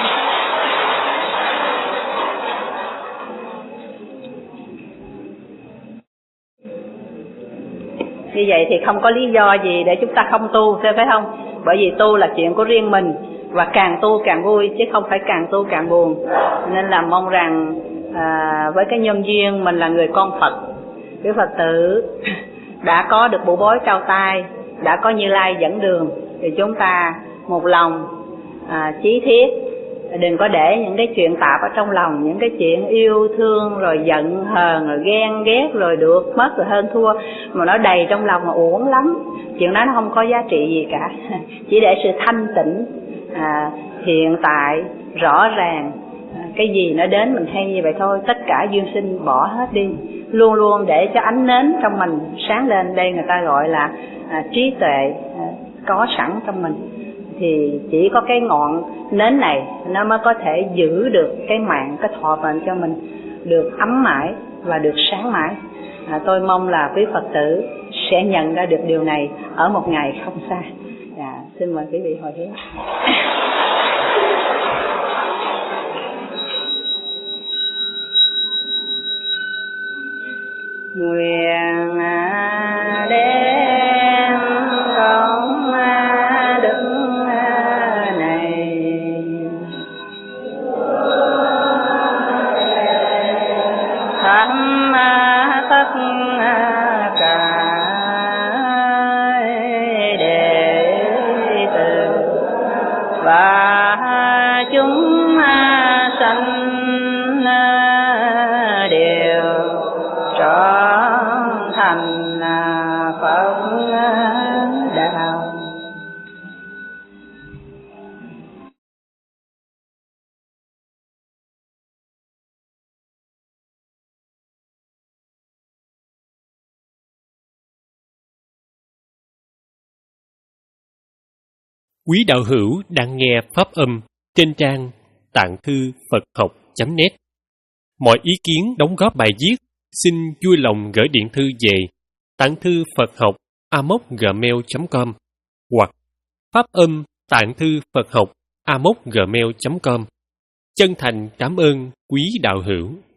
Như vậy thì không có lý do gì để chúng ta không tu, phải không? Bởi vì tu là chuyện của riêng mình, và càng tu càng vui chứ không phải càng tu càng buồn. Nên là mong rằng à, với cái nhân duyên mình là người con Phật, quý Phật tử đã có được bộ bối trao tay, đã có Như Lai dẫn đường, thì chúng ta một lòng à, chí thiết, đừng có để những cái chuyện tạp ở trong lòng, những cái chuyện yêu thương rồi giận hờn rồi ghen ghét rồi được mất rồi hơn thua mà nó đầy trong lòng mà uổng lắm. Chuyện đó nó không có giá trị gì cả, chỉ để sự thanh tịnh à, hiện tại rõ ràng. À, cái gì nó đến mình hay như vậy thôi, tất cả duyên sinh bỏ hết đi, luôn luôn để cho ánh nến trong mình sáng lên. Đây người ta gọi là à, trí tuệ à, có sẵn trong mình. Thì chỉ có cái ngọn nến này nó mới có thể giữ được cái mạng, cái thọ mệnh cho mình được ấm mãi và được sáng mãi. À, tôi mong là quý Phật tử sẽ nhận ra được điều này ở một ngày không xa. Dạ, xin mời quý vị hồi hướng. Nguyện đem công đức này thăm tất cả đệ tử và chúng sanh đều trọn thành Phật đạo.
Quý đạo hữu đang nghe pháp âm trên trang tạng thư Phật học chấm net. Mọi ý kiến đóng góp bài viết xin vui lòng gửi điện thư về tạng thư Phật học a m o c gmail chấm com hoặc pháp âm tạng thư Phật học a m o c gmail chấm com. Chân thành cảm ơn quý đạo hữu.